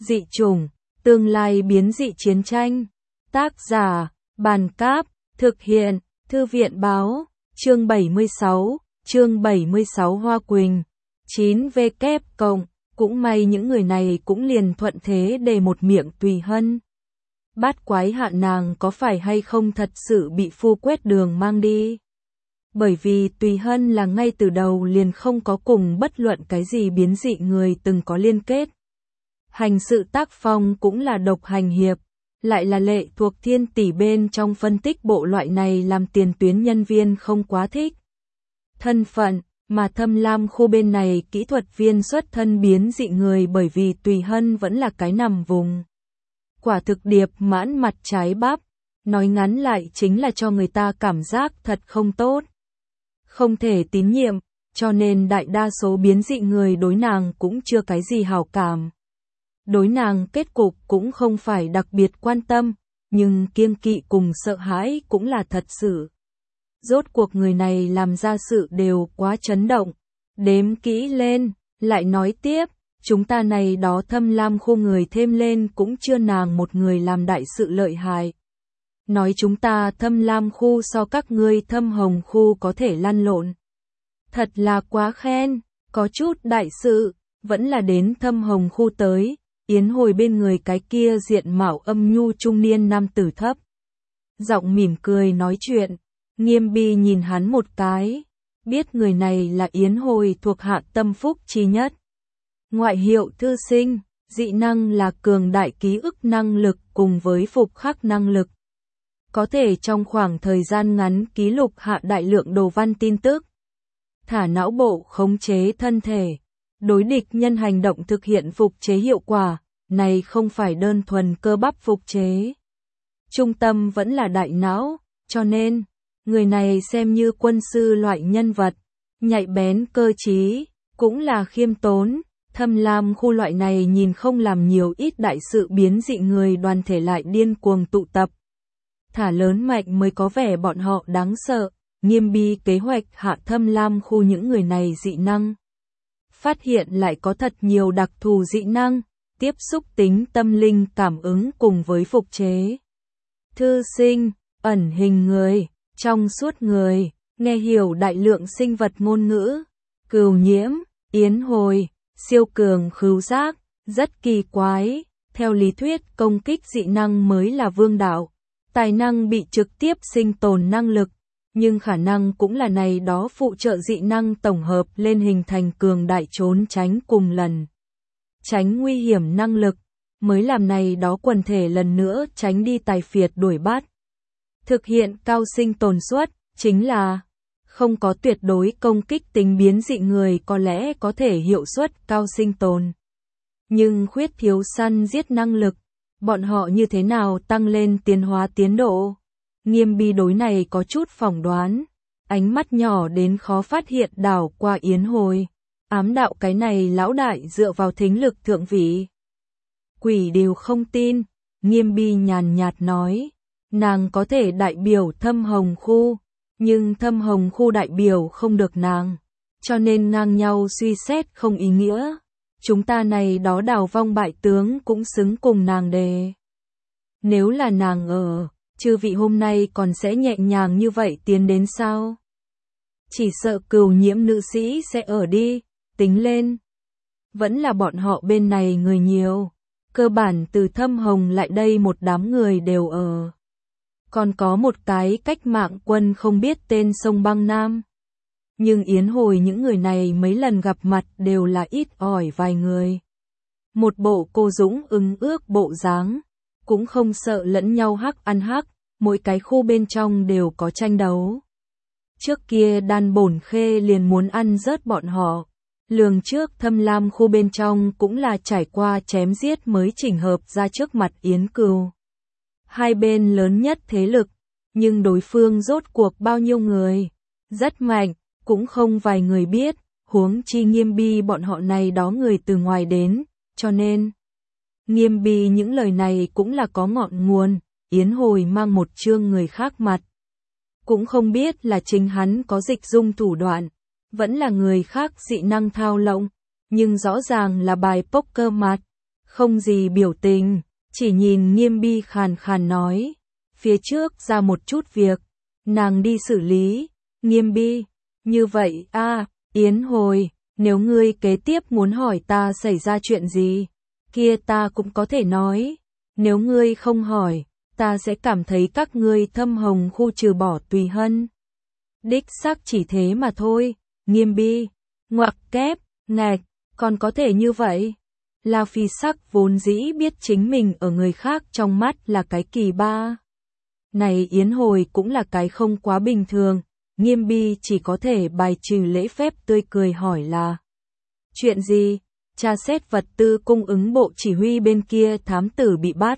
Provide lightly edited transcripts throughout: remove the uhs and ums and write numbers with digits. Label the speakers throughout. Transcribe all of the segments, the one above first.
Speaker 1: Dị chủng, tương lai biến dị chiến tranh. Tác giả, Bàn Cáp, thực hiện, Thư viện Báo, chương 76 Hoa Quỳnh, 9W cộng, cũng may những người này cũng liền thuận thế để một miệng Tùy Hân. Bát quái hạ nàng có phải hay không thật sự bị Phu Quét Đường mang đi? Bởi vì Tùy Hân là ngay từ đầu liền không có cùng bất luận cái gì biến dị người từng có liên kết. Hành sự tác phong cũng là độc hành hiệp, lại là lệ thuộc thiên tỷ bên trong phân tích bộ loại này làm tiền tuyến nhân viên không quá thích. Thân phận, mà Thâm Lam khu bên này kỹ thuật viên xuất thân biến dị người bởi vì Tùy Hân vẫn là cái nằm vùng. Quả thực điệp mãn mặt trái bắp, nói ngắn lại chính là cho người ta cảm giác thật không tốt. Không thể tín nhiệm, cho nên đại đa số biến dị người đối nàng cũng chưa cái gì hảo cảm. Đối nàng kết cục cũng không phải đặc biệt quan tâm, nhưng kiêng kỵ cùng sợ hãi cũng là thật sự. Rốt cuộc người này làm ra sự đều quá chấn động. Đếm kỹ lên, lại nói tiếp, chúng ta này đó Thâm Lam khu người thêm lên cũng chưa nàng một người làm đại sự lợi hại. Nói chúng ta Thâm Lam khu so các ngươi Thâm Hồng khu có thể lăn lộn. Thật là quá khen, có chút đại sự, vẫn là đến Thâm Hồng khu tới. Yến Hồi bên người cái kia diện mạo âm nhu trung niên nam tử thấp. Giọng mỉm cười nói chuyện, Nghiêm Bi nhìn hắn một cái, biết người này là Yến Hồi thuộc hạ tâm phúc chi nhất. Ngoại hiệu thư sinh, dị năng là cường đại ký ức năng lực cùng với phục khắc năng lực. Có thể trong khoảng thời gian ngắn ký lục hạ đại lượng đồ văn tin tức. Thả não bộ khống chế thân thể. Đối địch nhân hành động thực hiện phục chế hiệu quả, này không phải đơn thuần cơ bắp phục chế. Trung tâm vẫn là đại não, cho nên, người này xem như quân sư loại nhân vật, nhạy bén cơ trí, cũng là khiêm tốn. Thâm Lam khu loại này nhìn không làm nhiều ít đại sự biến dị người đoàn thể lại điên cuồng tụ tập. Thả lớn mạnh mới có vẻ bọn họ đáng sợ, Nghiêm Bi kế hoạch hạ Thâm Lam khu những người này dị năng. Phát hiện lại có thật nhiều đặc thù dị năng, tiếp xúc tính tâm linh cảm ứng cùng với phục chế. Thư sinh, ẩn hình người, trong suốt người, nghe hiểu đại lượng sinh vật ngôn ngữ, Cửu Nhiễm, Yến Hồi, siêu cường khứu giác, rất kỳ quái, theo lý thuyết công kích dị năng mới là vương đạo, tài năng bị trực tiếp sinh tồn năng lực. Nhưng khả năng cũng là này đó phụ trợ dị năng tổng hợp lên hình thành cường đại trốn tránh cùng lần. Tránh nguy hiểm năng lực, mới làm này đó quần thể lần nữa tránh đi tài phiệt đuổi bắt. Thực hiện cao sinh tồn suất, chính là không có tuyệt đối công kích tính biến dị người có lẽ có thể hiệu suất cao sinh tồn. Nhưng khuyết thiếu săn giết năng lực, bọn họ như thế nào tăng lên tiến hóa tiến độ? Nghiêm Bi đối này có chút phỏng đoán, ánh mắt nhỏ đến khó phát hiện đảo qua Yến Hồi, ám đạo cái này lão đại dựa vào thính lực thượng vị. Quỷ đều không tin, Nghiêm Bi nhàn nhạt nói, nàng có thể đại biểu Thâm Hồng khu, nhưng Thâm Hồng khu đại biểu không được nàng, cho nên ngang nhau suy xét không ý nghĩa. Chúng ta này đó đào vong bại tướng cũng xứng cùng nàng đề. Nếu là nàng ở, chư vị hôm nay còn sẽ nhẹ nhàng như vậy tiến đến sao? Chỉ sợ Cửu Nhiễm nữ sĩ sẽ ở đi, tính lên. Vẫn là bọn họ bên này người nhiều, cơ bản từ Thâm Hồng lại đây một đám người đều ở. Còn có một cái cách mạng quân không biết tên sông Băng Nam. Nhưng Yến Hồi những người này mấy lần gặp mặt đều là ít ỏi vài người. Một bộ cô dũng ứng ước bộ dáng, cũng không sợ lẫn nhau hắc ăn hắc, mỗi cái khu bên trong đều có tranh đấu. Trước kia Đan Bổn Khê liền muốn ăn rớt bọn họ, lường trước Thâm Lam khu bên trong cũng là trải qua chém giết mới chỉnh hợp ra trước mặt Yến Cừu. Hai bên lớn nhất thế lực, nhưng đối phương rốt cuộc bao nhiêu người, rất mạnh, cũng không vài người biết, huống chi Nghiêm Bi bọn họ này đó người từ ngoài đến, cho nên Nghiêm Bi những lời này cũng là có ngọn nguồn. Yến Hồi mang một chương người khác mặt, cũng không biết là chính hắn có dịch dung thủ đoạn, vẫn là người khác dị năng thao lộng, nhưng rõ ràng là bài poker mặt, không gì biểu tình, chỉ nhìn Nghiêm Bi khàn khàn nói, phía trước ra một chút việc, nàng đi xử lý. Nghiêm Bi, như vậy Yến Hồi, nếu ngươi kế tiếp muốn hỏi ta xảy ra chuyện gì, kia ta cũng có thể nói, nếu ngươi không hỏi, ta sẽ cảm thấy các ngươi Thâm Hồng khu trừ bỏ Tùy Hân. Đích xác chỉ thế mà thôi. Nghiêm Bi, ngoặc kép, ngạch, còn có thể như vậy. La Phi Sắc vốn dĩ biết chính mình ở người khác trong mắt là cái kỳ ba. Này Yến Hồi cũng là cái không quá bình thường, Nghiêm Bi chỉ có thể bài trừ lễ phép tươi cười hỏi là. Chuyện gì? Tra xét vật tư cung ứng bộ chỉ huy bên kia thám tử bị bắt.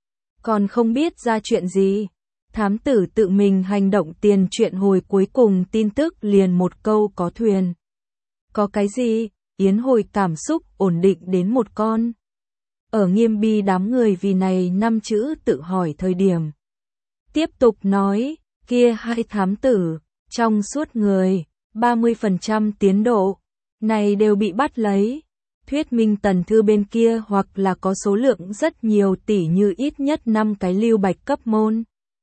Speaker 1: Còn không biết ra chuyện gì. Thám tử tự mình hành động tiền chuyện hồi cuối cùng tin tức liền một câu có thuyền. Có cái gì? Yến Hồi cảm xúc ổn định đến một con. Ở Nghiêm Bi đám người vì này 5 chữ tự hỏi thời điểm. Tiếp tục nói, kia 2 thám tử, trong suốt người, 30% tiến độ, này đều bị bắt lấy. Thuyết minh Tần Thư bên kia hoặc là có số lượng rất nhiều tỷ như ít nhất 5 cái lưu bạch cấp môn.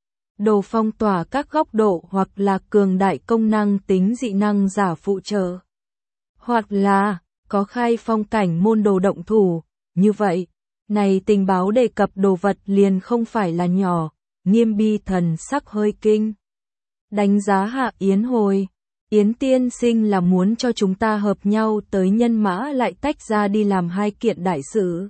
Speaker 1: Đồ phong tỏa các góc độ hoặc là cường đại công năng tính dị năng giả phụ trợ. Hoặc là, có khai phong cảnh môn đồ động thủ, như vậy, này tình báo đề cập đồ vật liền không phải là nhỏ, Nghiêm Bi thần sắc hơi kinh. Đánh giá hạ Yến Hồi, Yến tiên sinh là muốn cho chúng ta hợp nhau tới nhân mã lại tách ra đi làm 2 kiện đại sự.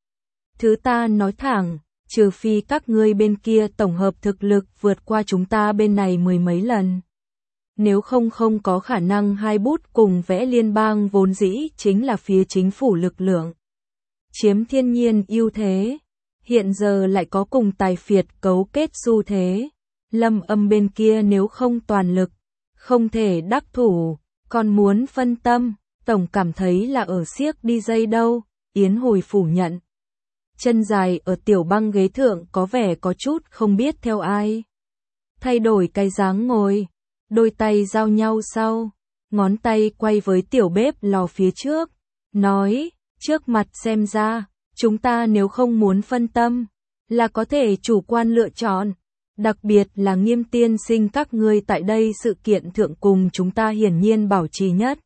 Speaker 1: Thứ ta nói thẳng, trừ phi các ngươi bên kia tổng hợp thực lực vượt qua chúng ta bên này 10 mấy lần. Nếu không có khả năng 2 bút cùng vẽ liên bang vốn dĩ chính là phía chính phủ lực lượng. Chiếm thiên nhiên ưu thế, hiện giờ lại có cùng tài phiệt cấu kết xu thế. Lâm Âm bên kia nếu không toàn lực, không thể đắc thủ, còn muốn phân tâm, tổng cảm thấy là ở siếc đi dây đâu. Yến Hồi phủ nhận. Chân dài ở tiểu băng ghế thượng có vẻ có chút không biết theo ai. Thay đổi cái dáng ngồi, đôi tay giao nhau sau, ngón tay quay với tiểu bếp lò phía trước, nói, trước mặt xem ra, chúng ta nếu không muốn phân tâm, là có thể chủ quan lựa chọn, đặc biệt là Nghiêm tiên sinh các ngươi tại đây sự kiện thượng cùng chúng ta hiển nhiên bảo trì nhất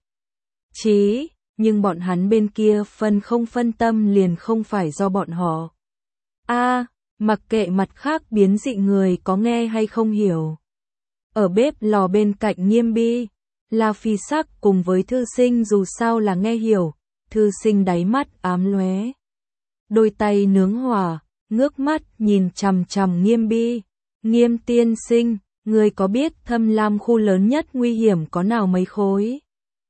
Speaker 1: trí, nhưng bọn hắn bên kia không phân tâm liền không phải do bọn họ. Mặc kệ mặt khác biến dị người có nghe hay không hiểu. Ở bếp lò bên cạnh Nghiêm Bi, La Phi Sắc cùng với thư sinh dù sao là nghe hiểu, thư sinh đáy mắt ám lóe. Đôi tay nướng hỏa, ngước mắt nhìn chằm chằm Nghiêm Bi. Nghiêm tiên sinh, người có biết Thâm Lam khu lớn nhất nguy hiểm có nào mấy khối?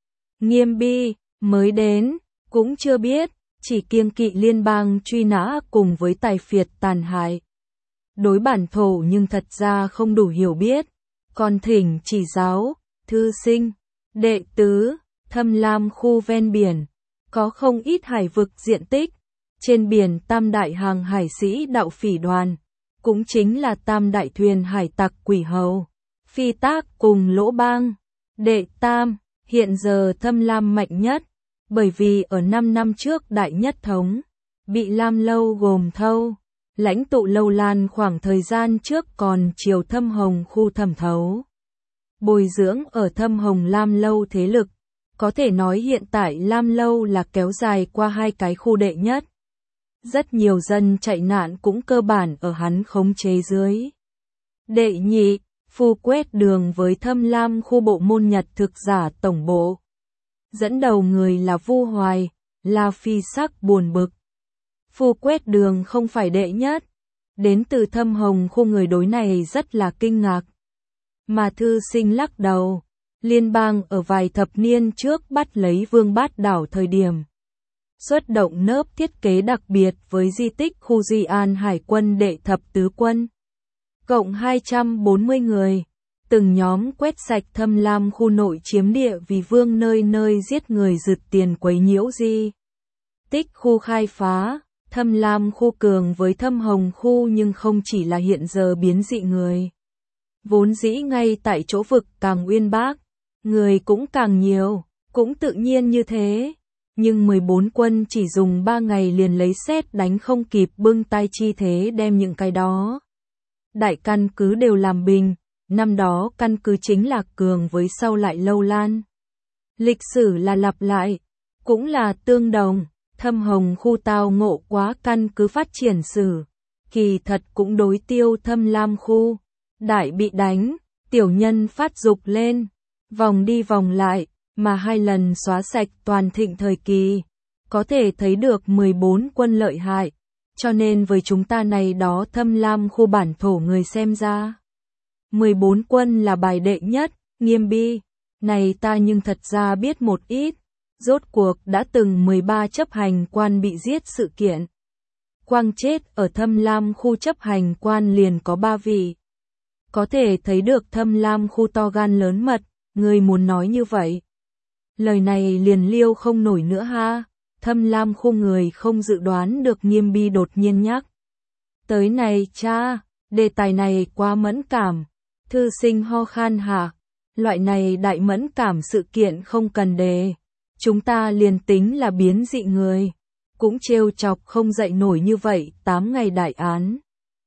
Speaker 1: Nghiêm Bi, mới đến, cũng chưa biết, chỉ kiêng kỵ liên bang truy nã cùng với tài phiệt tàn hại. Đối bản thổ nhưng thật ra không đủ hiểu biết, còn thỉnh chỉ giáo, thư sinh, đệ tứ, Thâm Lam khu ven biển, có không ít hải vực diện tích, trên biển tam đại hàng hải sĩ đạo phỉ đoàn, cũng chính là tam đại thuyền hải tặc quỷ hầu, phi tác cùng lỗ bang, đệ tam, hiện giờ Thâm Lam mạnh nhất, bởi vì ở 5 năm trước đại nhất thống, bị Lam Lâu gồm thâu, lãnh tụ Lâu Lan khoảng thời gian trước còn chiều Thâm Hồng khu thẩm thấu. Bồi dưỡng ở Thâm Hồng Lam Lâu thế lực, có thể nói hiện tại Lam Lâu là kéo dài qua 2 cái khu đệ nhất. Rất nhiều dân chạy nạn cũng cơ bản ở hắn khống chế dưới. Đệ nhị, phu quét đường với Thâm Lam khu bộ môn Nhật thực giả tổng bộ. Dẫn đầu người là Vu Hoài, La Phi Sắc buồn bực. Phu quét đường không phải đệ nhất, đến từ Thâm Hồng khu người đối này rất là kinh ngạc. Mà thư sinh lắc đầu, liên bang ở vài thập niên trước bắt lấy Vương Bát Đảo thời điểm. Xuất động nớp thiết kế đặc biệt với di tích khu Di An Hải quân đệ thập tứ quân. Cộng 240 người, từng nhóm quét sạch Thâm Lam khu nội chiếm địa vì vương nơi nơi giết người rượt tiền quấy nhiễu di tích khu khai phá. Thâm Lam khu cường với Thâm Hồng khu nhưng không chỉ là hiện giờ biến dị người. Vốn dĩ ngay tại chỗ vực càng uyên bác, người cũng càng nhiều, cũng tự nhiên như thế. nhưng 14 quân chỉ dùng 3 ngày liền lấy sét đánh không kịp bưng tay chi thế đem những cái đó. Đại căn cứ đều làm bình, năm đó căn cứ chính là cường với sau lại lâu lan. Lịch sử là lặp lại, cũng là tương đồng, Thâm Hồng khu tao ngộ quá căn cứ phát triển sử. Kỳ thật cũng đối tiêu Thâm Lam khu, đại bị đánh, tiểu nhân phát dục lên, vòng đi vòng lại, mà 2 lần xóa sạch toàn thịnh thời kỳ, có thể thấy được 14 quân lợi hại, cho nên với chúng ta này đó Thâm Lam khu bản thổ người xem ra. 14 quân là bài đệ nhất, Nghiêm Bi, này ta nhưng thật ra biết một ít, rốt cuộc đã từng 13 chấp hành quan bị giết sự kiện. Quang chết ở Thâm Lam khu chấp hành quan liền có 3 vị. Có thể thấy được Thâm Lam khu to gan lớn mật, người muốn nói như vậy. Lời này liền liêu không nổi nữa ha, Thâm Lam khu người không dự đoán được Nghiêm Bi đột nhiên nhắc. Tới này cha, đề tài này quá mẫn cảm, thư sinh ho khan hả, loại này đại mẫn cảm sự kiện không cần đề, chúng ta liền tính là biến dị người, cũng trêu chọc không dậy nổi như vậy 8 ngày đại án.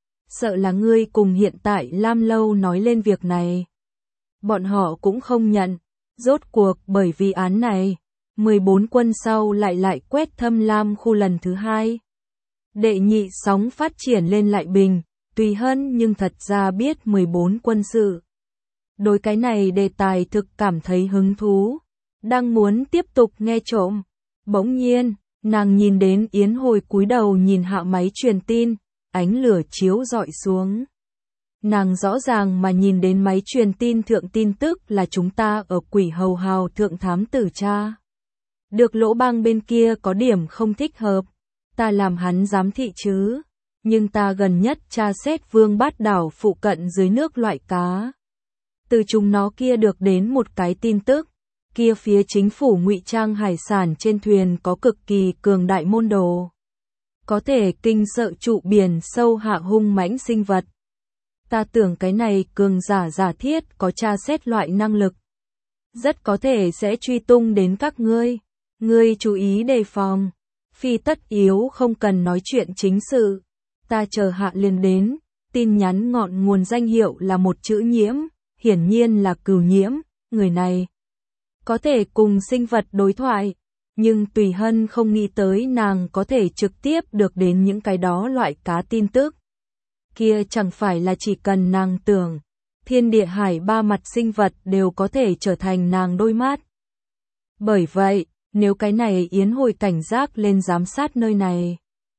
Speaker 1: Sợ là ngươi cùng hiện tại Lam Lâu nói lên việc này. Bọn họ cũng không nhận, rốt cuộc bởi vì án này, 14 quân sau lại quét Thâm Lam khu lần thứ 2. Đệ nhị sóng phát triển lên lại bình, Tùy Hân nhưng thật ra biết 14 quân sự. Đối cái này đề tài thực cảm thấy hứng thú, đang muốn tiếp tục nghe trộm. Bỗng nhiên, nàng nhìn đến Yến Hồi cúi đầu nhìn hạ máy truyền tin, ánh lửa chiếu rọi xuống. Nàng rõ ràng mà nhìn đến máy truyền tin thượng tin tức là chúng ta ở Quỷ Hầu Hào thượng thám tử tra. Được Lỗ Bang bên kia có điểm không thích hợp, ta làm hắn giám thị chứ, nhưng ta gần nhất tra xét Vương Bát đảo phụ cận dưới nước loại cá. Từ chúng nó kia được đến một cái tin tức, kia phía chính phủ ngụy trang hải sản trên thuyền có cực kỳ cường đại môn đồ. Có thể kinh sợ trụ biển sâu hạ hung mãnh sinh vật. Ta tưởng cái này cường giả thiết có tra xét loại năng lực. Rất có thể sẽ truy tung đến các ngươi. Ngươi chú ý đề phòng. Phi tất yếu không cần nói chuyện chính sự. Ta chờ hạ liền đến. Tin nhắn ngọn nguồn danh hiệu là một chữ Nhiễm. Hiển nhiên là Cửu Nhiễm. Người này có thể cùng sinh vật đối thoại. Nhưng Tùy Hân không nghĩ tới nàng có thể trực tiếp được đến những cái đó loại cá tin tức. Kia chẳng phải là chỉ cần nàng tưởng, thiên địa hải ba mặt sinh vật đều có thể trở thành nàng đôi mắt. Bởi vậy, nếu cái này Yến Hồi cảnh giác lên giám sát nơi này,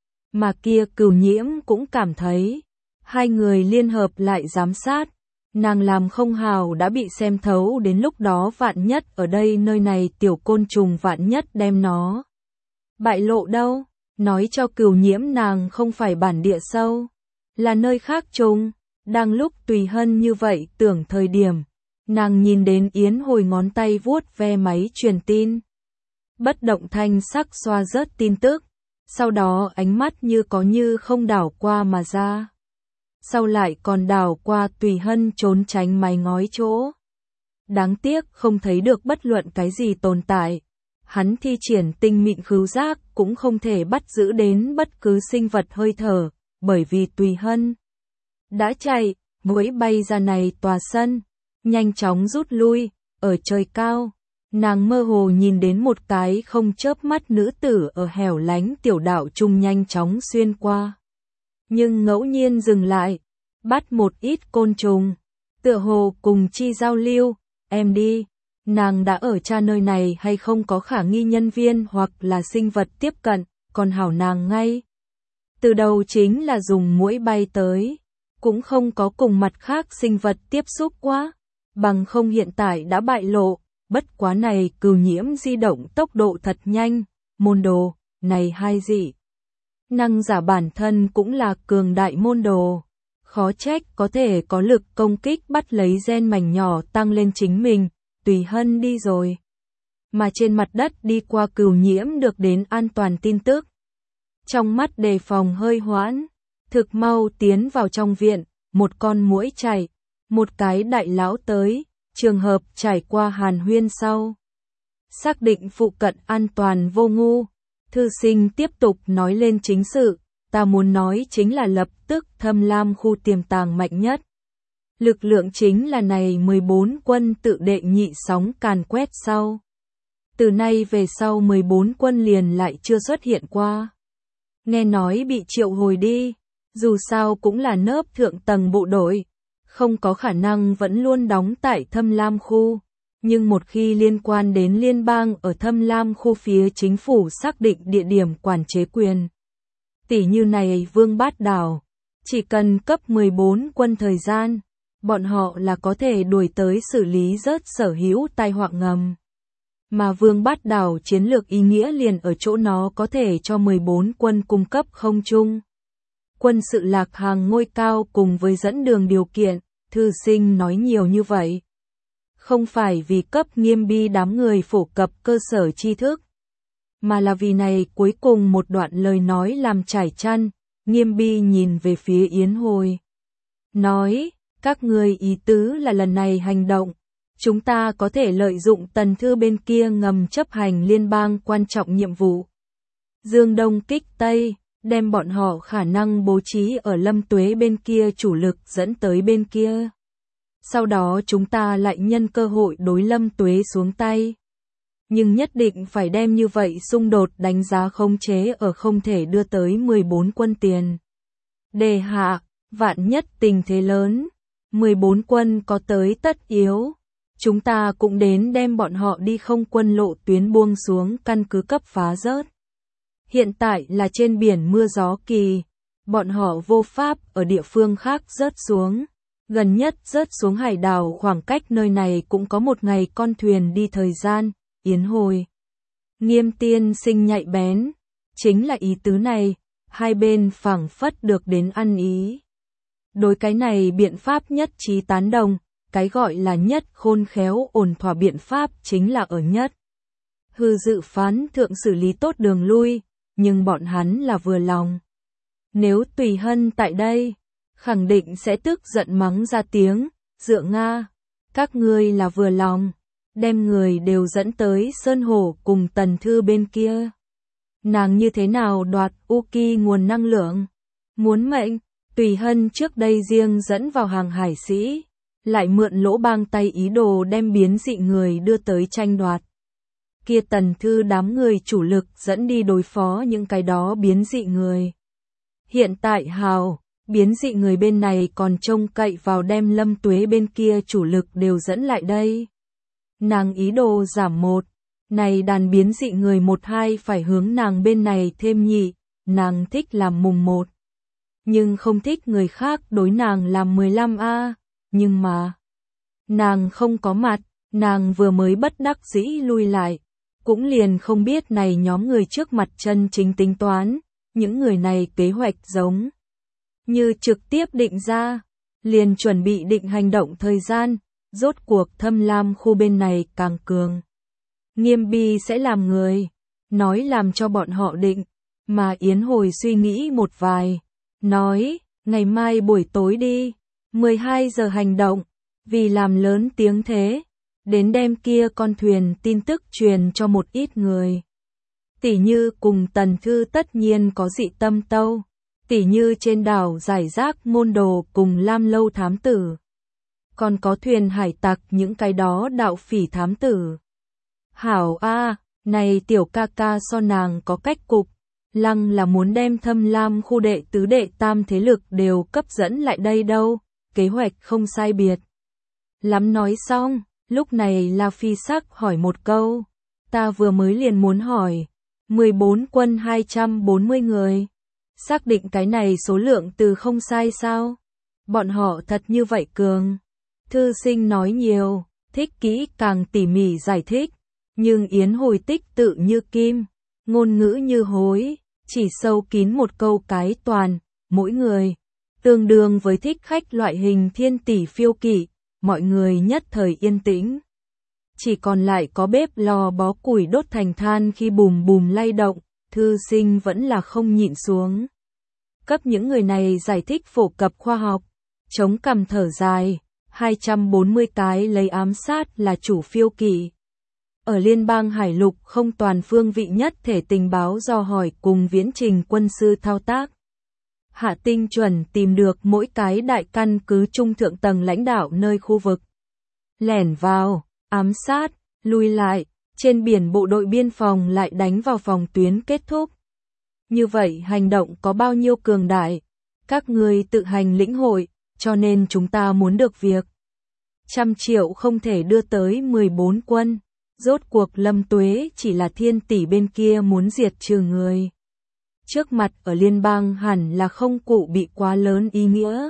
Speaker 1: mà kia Cửu Nhiễm cũng cảm thấy, hai người liên hợp lại giám sát, nàng làm không hào đã bị xem thấu đến lúc đó vạn nhất ở đây nơi này tiểu côn trùng vạn nhất đem nó bại lộ đâu, nói cho Cửu Nhiễm nàng không phải bản địa sâu, là nơi khác trùng. Đang lúc Tùy Hân như vậy tưởng thời điểm, nàng nhìn đến Yến Hồi ngón tay vuốt ve máy truyền tin. Bất động thanh sắc xoa rớt tin tức, sau đó ánh mắt như có như không đảo qua mà ra. Sau lại còn đảo qua Tùy Hân trốn tránh mái ngói chỗ. Đáng tiếc không thấy được bất luận cái gì tồn tại. Hắn thi triển tinh mịn khứu giác cũng không thể bắt giữ đến bất cứ sinh vật hơi thở, bởi vì Tùy Hân đã chạy, muỗi bay ra này tòa sân, nhanh chóng rút lui, ở trời cao. Nàng mơ hồ nhìn đến một cái không chớp mắt nữ tử ở hẻo lánh tiểu đạo trung nhanh chóng xuyên qua. Nhưng ngẫu nhiên dừng lại, bắt một ít côn trùng, tựa hồ cùng chi giao lưu, em đi, nàng đã ở tra nơi này hay không có khả nghi nhân viên hoặc là sinh vật tiếp cận, còn hảo nàng ngay. Từ đầu chính là dùng muỗi bay tới, cũng không có cùng mặt khác sinh vật tiếp xúc quá, bằng không hiện tại đã bại lộ, bất quá này Cửu Nhiễm di động tốc độ thật nhanh, môn đồ, này hai dị. Năng giả bản thân cũng là cường đại môn đồ, khó trách có thể có lực công kích bắt lấy gen mảnh nhỏ tăng lên chính mình, Tùy Hân đi rồi. Mà trên mặt đất đi qua Cửu Nhiễm được đến an toàn tin tức. Trong mắt đề phòng hơi hoãn, thực mau tiến vào trong viện, một con muỗi chạy, một cái đại lão tới, trường hợp trải qua hàn huyên sau. xác định phụ cận an toàn vô ngu. Thư sinh tiếp tục nói lên chính sự, ta muốn nói chính là lập tức Thâm Lam khu tiềm tàng mạnh nhất. Lực lượng chính là này 14 quân tự đệ nhị sóng càn quét sau. Từ nay về sau 14 quân liền lại chưa xuất hiện qua. Nghe nói bị triệu hồi đi, dù sao cũng là nớp thượng tầng bộ đội, không có khả năng vẫn luôn đóng tại Thâm Lam khu. Nhưng một khi liên quan đến liên bang ở Thâm Lam khu phía chính phủ xác định địa điểm quản chế quyền. Tỷ như này Vương Bát Đảo, chỉ cần cấp 14 quân thời gian, bọn họ là có thể đuổi tới xử lý rớt sở hữu tai họa ngầm. Mà Vương Bát Đảo chiến lược ý nghĩa liền ở chỗ nó có thể cho 14 quân cung cấp không trung. Quân sự lạc hàng ngôi cao cùng với dẫn đường điều kiện, thư sinh nói nhiều như vậy. Không phải vì cấp Nghiêm Bi đám người phổ cập cơ sở tri thức, mà là vì này cuối cùng một đoạn lời nói làm trải chăn. Nghiêm Bi nhìn về phía Yến Hồi, nói, các người ý tứ là lần này hành động, chúng ta có thể lợi dụng Tần Thư bên kia ngầm chấp hành liên bang quan trọng nhiệm vụ. Dương Đông kích Tây, đem bọn họ khả năng bố trí ở Lâm Tuế bên kia chủ lực dẫn tới bên kia. Sau đó chúng ta lại nhân cơ hội đối Lâm Tuế xuống tay. Nhưng nhất định phải đem như vậy xung đột đánh giá khống chế ở không thể đưa tới 14 quân tiền. Đề hạ, vạn nhất tình thế lớn, 14 quân có tới tất yếu. Chúng ta cũng đến đem bọn họ đi không quân lộ tuyến buông xuống căn cứ cấp phá rớt. Hiện tại là trên biển mưa gió kỳ, bọn họ vô pháp ở địa phương khác rớt xuống. Gần nhất rớt xuống hải đảo khoảng cách nơi này cũng có một ngày con thuyền đi thời gian. Yến Hồi, Nghiêm tiên sinh nhạy bén, chính là ý tứ này, hai bên phảng phất được đến ăn ý. Đối cái này biện pháp nhất trí tán đồng, cái gọi là nhất khôn khéo ổn thỏa biện pháp chính là ở nhất. Hư dự phán thượng xử lý tốt đường lui, nhưng bọn hắn là vừa lòng. Nếu Tùy Hân tại đây, khẳng định sẽ tức giận mắng ra tiếng, Dựa Nga, các ngươi là vừa lòng, đem người đều dẫn tới Sơn Hổ cùng Tần Thư bên kia. Nàng như thế nào đoạt Uki nguồn năng lượng? Muốn mệnh, Tùy Hân trước đây riêng dẫn vào hàng hải sĩ, lại mượn lỗ bang tay ý đồ đem biến dị người đưa tới tranh đoạt. Kia Tần Thư đám người chủ lực dẫn đi đối phó những cái đó biến dị người. Hiện tại biến dị người bên này còn trông cậy vào đem Lâm Tuế bên kia chủ lực đều dẫn lại đây. Nàng ý đồ giảm một, này đàn biến dị người 1-2 phải hướng nàng bên này thêm nhị, nàng thích làm mùng 1. Nhưng không thích người khác đối nàng làm 15A, nhưng mà nàng không có mặt, nàng vừa mới bất đắc dĩ lui lại, cũng liền không biết này nhóm người trước mặt chân chính tính toán, những người này kế hoạch giống như trực tiếp định ra, liền chuẩn bị định hành động thời gian, rốt cuộc Thâm Lam khu bên này càng cường. Nghiêm Bi sẽ làm người, nói làm cho bọn họ định, mà Yến Hồi suy nghĩ một vài, nói, ngày mai buổi tối đi, 12 giờ hành động, vì làm lớn tiếng thế, đến đem kia con thuyền tin tức truyền cho một ít người. Tỷ như cùng Tần Thư tất nhiên có dị tâm tâu, tỷ như trên đảo giải rác môn đồ cùng Lam Lâu thám tử. Còn có thuyền hải tặc những cái đó đạo phỉ thám tử. Hảo a, này tiểu ca ca so nàng có cách cục, lăng là muốn đem Thâm Lam khu đệ tứ đệ tam thế lực đều cấp dẫn lại đây đâu, kế hoạch không sai biệt. Lắm nói xong, lúc này La Phi Sắc hỏi một câu, ta vừa mới liền muốn hỏi, 14 quân 240 người, xác định cái này số lượng từ không sai sao? Bọn họ thật như vậy cường. Thư sinh nói nhiều, thích kỹ càng tỉ mỉ giải thích, nhưng Yến Hồi tích tự như kim, ngôn ngữ như hối, chỉ sâu kín một câu cái toàn, mỗi người, tương đương với thích khách loại hình thiên tỷ phiêu kỵ, mọi người nhất thời yên tĩnh. Chỉ còn lại có bếp lò bó củi đốt thành than khi bùm bùm lay động, thư sinh vẫn là không nhịn xuống. Cấp những người này giải thích phổ cập khoa học, chống cằm thở dài, 240 cái lấy ám sát là chủ phiêu kỵ. ở liên bang Hải Lục không toàn phương vị nhất thể tình báo dò hỏi cùng viễn trình quân sự thao tác. Hạ Tinh chuẩn tìm được mỗi cái đại căn cứ trung thượng tầng lãnh đạo nơi khu vực. Lẻn vào, ám sát, lui lại, trên biển bộ đội biên phòng lại đánh vào phòng tuyến kết thúc. Như vậy hành động có bao nhiêu cường đại? Các ngươi tự hành lĩnh hội, cho nên chúng ta muốn được việc. 100 triệu không thể đưa tới 14 quân. Rốt cuộc Lâm Tuế chỉ là Thiên Tỷ bên kia muốn diệt trừ người. Trước mặt ở liên bang hẳn là không cụ bị quá lớn ý nghĩa.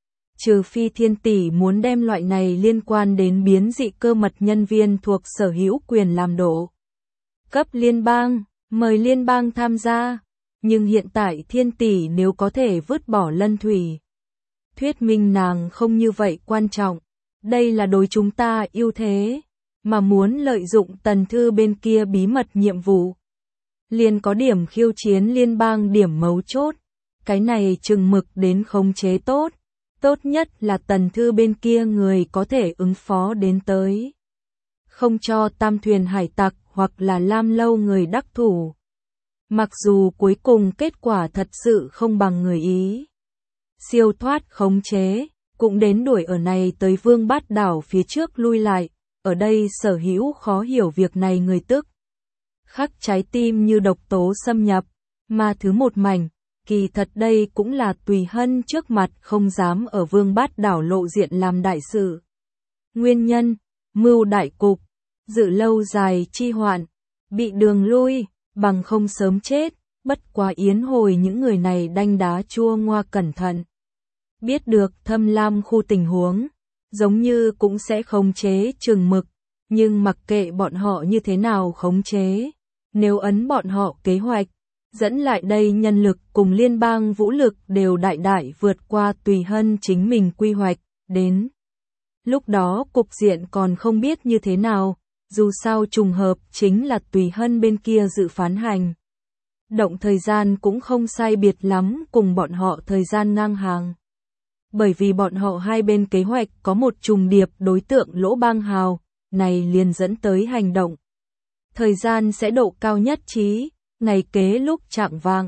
Speaker 1: Trừ phi Thiên Tỷ muốn đem loại này liên quan đến biến dị cơ mật nhân viên thuộc sở hữu quyền làm đổ. Cấp liên bang, mời liên bang tham gia. Nhưng hiện tại Thiên Tỷ nếu có thể vứt bỏ Lân Thủy. Thuyết minh nàng không như vậy quan trọng. Đây là đối chúng ta ưu thế. Mà muốn lợi dụng Tần Thư bên kia bí mật nhiệm vụ. Liền có điểm khiêu chiến liên bang điểm mấu chốt. Cái này chừng mực đến khống chế tốt. Tốt nhất là Tần Thư bên kia người có thể ứng phó đến tới. Không cho tam thuyền hải tặc hoặc là Lam Lâu người đắc thủ. Mặc dù cuối cùng kết quả thật sự không bằng người ý. Siêu thoát khống chế, cũng đến đuổi ở này tới Vương Bát Đảo phía trước lui lại. Ở đây sở hữu khó hiểu việc này người tức. Khắc trái tim như độc tố xâm nhập, mà thứ một mảnh, kỳ thật đây cũng là Tùy Hân trước mặt không dám ở Vương Bát Đảo lộ diện làm đại sự. Nguyên nhân, mưu đại cục, dự lâu dài chi hoạn, bị đường lui, bằng không sớm chết, bất quá yến hồi những người này đanh đá chua ngoa cẩn thận. Biết được Thâm Lam khu tình huống, giống như cũng sẽ khống chế chừng mực, nhưng mặc kệ bọn họ như thế nào khống chế, nếu ấn bọn họ kế hoạch, dẫn lại đây nhân lực cùng liên bang vũ lực đều đại đại vượt qua Tùy Hân chính mình quy hoạch, đến. Lúc đó cục diện còn không biết như thế nào, dù sao trùng hợp chính là Tùy Hân bên kia dự phán hành. Động thời gian cũng không sai biệt lắm cùng bọn họ thời gian ngang hàng. Bởi vì bọn họ hai bên kế hoạch có một trùng điệp đối tượng Lỗ Bang Hào, này liền dẫn tới hành động. Thời gian sẽ độ cao nhất trí, ngày kế lúc chạng vạng.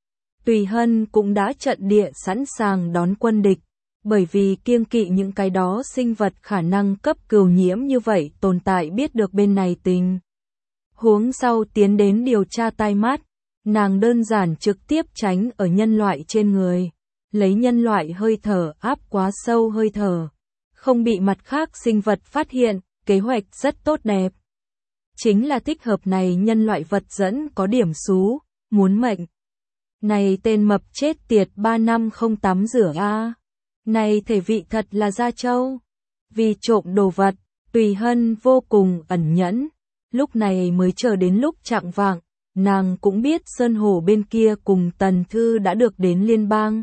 Speaker 1: Tùy Hân cũng đã trận địa sẵn sàng đón quân địch, bởi vì kiêng kỵ những cái đó sinh vật khả năng cấp cừu nhiễm như vậy tồn tại biết được bên này tình. Huống sau tiến đến điều tra tai mắt, nàng đơn giản trực tiếp tránh ở nhân loại trên người. Lấy nhân loại hơi thở áp quá sâu hơi thở, không bị mặt khác sinh vật phát hiện, kế hoạch rất tốt đẹp. Chính là thích hợp này nhân loại vật dẫn có điểm xú, muốn mệnh. Này tên mập chết tiệt 3 năm không tắm rửa a. Này thể vị thật là da trâu. Vì trộm đồ vật, Tùy Hân vô cùng ẩn nhẫn. Lúc này mới chờ đến lúc chạng vạng, nàng cũng biết Sơn Hổ bên kia cùng Tần Thư đã được đến liên bang.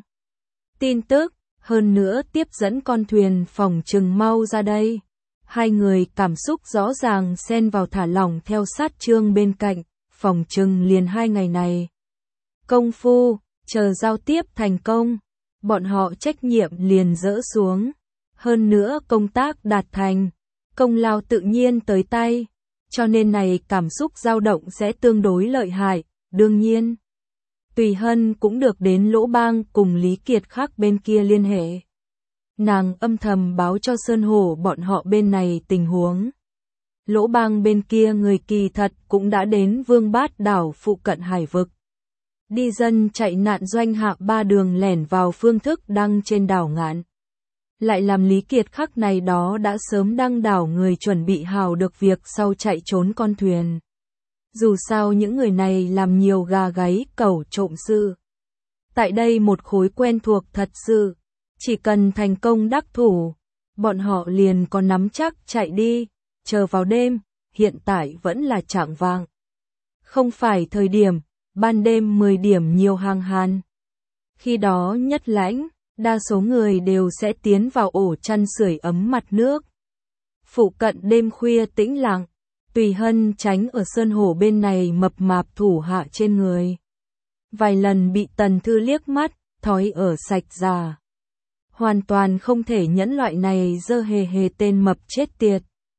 Speaker 1: Tin tức, hơn nữa tiếp dẫn con thuyền phòng trừng mau ra đây. Hai người cảm xúc rõ ràng xen vào thả lỏng theo sát Trương bên cạnh, phòng trừng liền 2 ngày này. Công phu, chờ giao tiếp thành công, bọn họ trách nhiệm liền dỡ xuống. Hơn nữa công tác đạt thành, công lao tự nhiên tới tay, cho nên này cảm xúc dao động sẽ tương đối lợi hại, đương nhiên. Tùy Hân cũng được đến Lỗ Bang cùng Lý Kiệt khác bên kia liên hệ. Nàng âm thầm báo cho Sơn Hổ bọn họ bên này tình huống. Lỗ Bang bên kia người kỳ thật cũng đã đến Vương Bát Đảo phụ cận hải vực. Đi dân chạy nạn doanh hạ 3 đường lẻn vào phương thức đăng trên đảo ngạn. Lại làm Lý Kiệt khắc này đó đã sớm đăng đảo người chuẩn bị hào được việc sau chạy trốn con thuyền. Dù sao những người này làm nhiều gà gáy cẩu trộm sự. Tại đây một khối quen thuộc thật sự, chỉ cần thành công đắc thủ, bọn họ liền có nắm chắc chạy đi, chờ vào đêm, hiện tại vẫn là chạng vạng. Không phải thời điểm, ban đêm 10 điểm nhiều hàng hàn. Khi đó nhất lãnh, đa số người đều sẽ tiến vào ổ chăn sưởi ấm mặt nước. Phụ cận đêm khuya tĩnh lặng, Tùy Hân tránh ở Sơn Hổ bên này mập mạp thủ hạ trên người. Vài lần bị Tần Thư liếc mắt, thói ở sạch già. Hoàn toàn không thể nhẫn loại này dơ hề hề tên mập chết tiệt.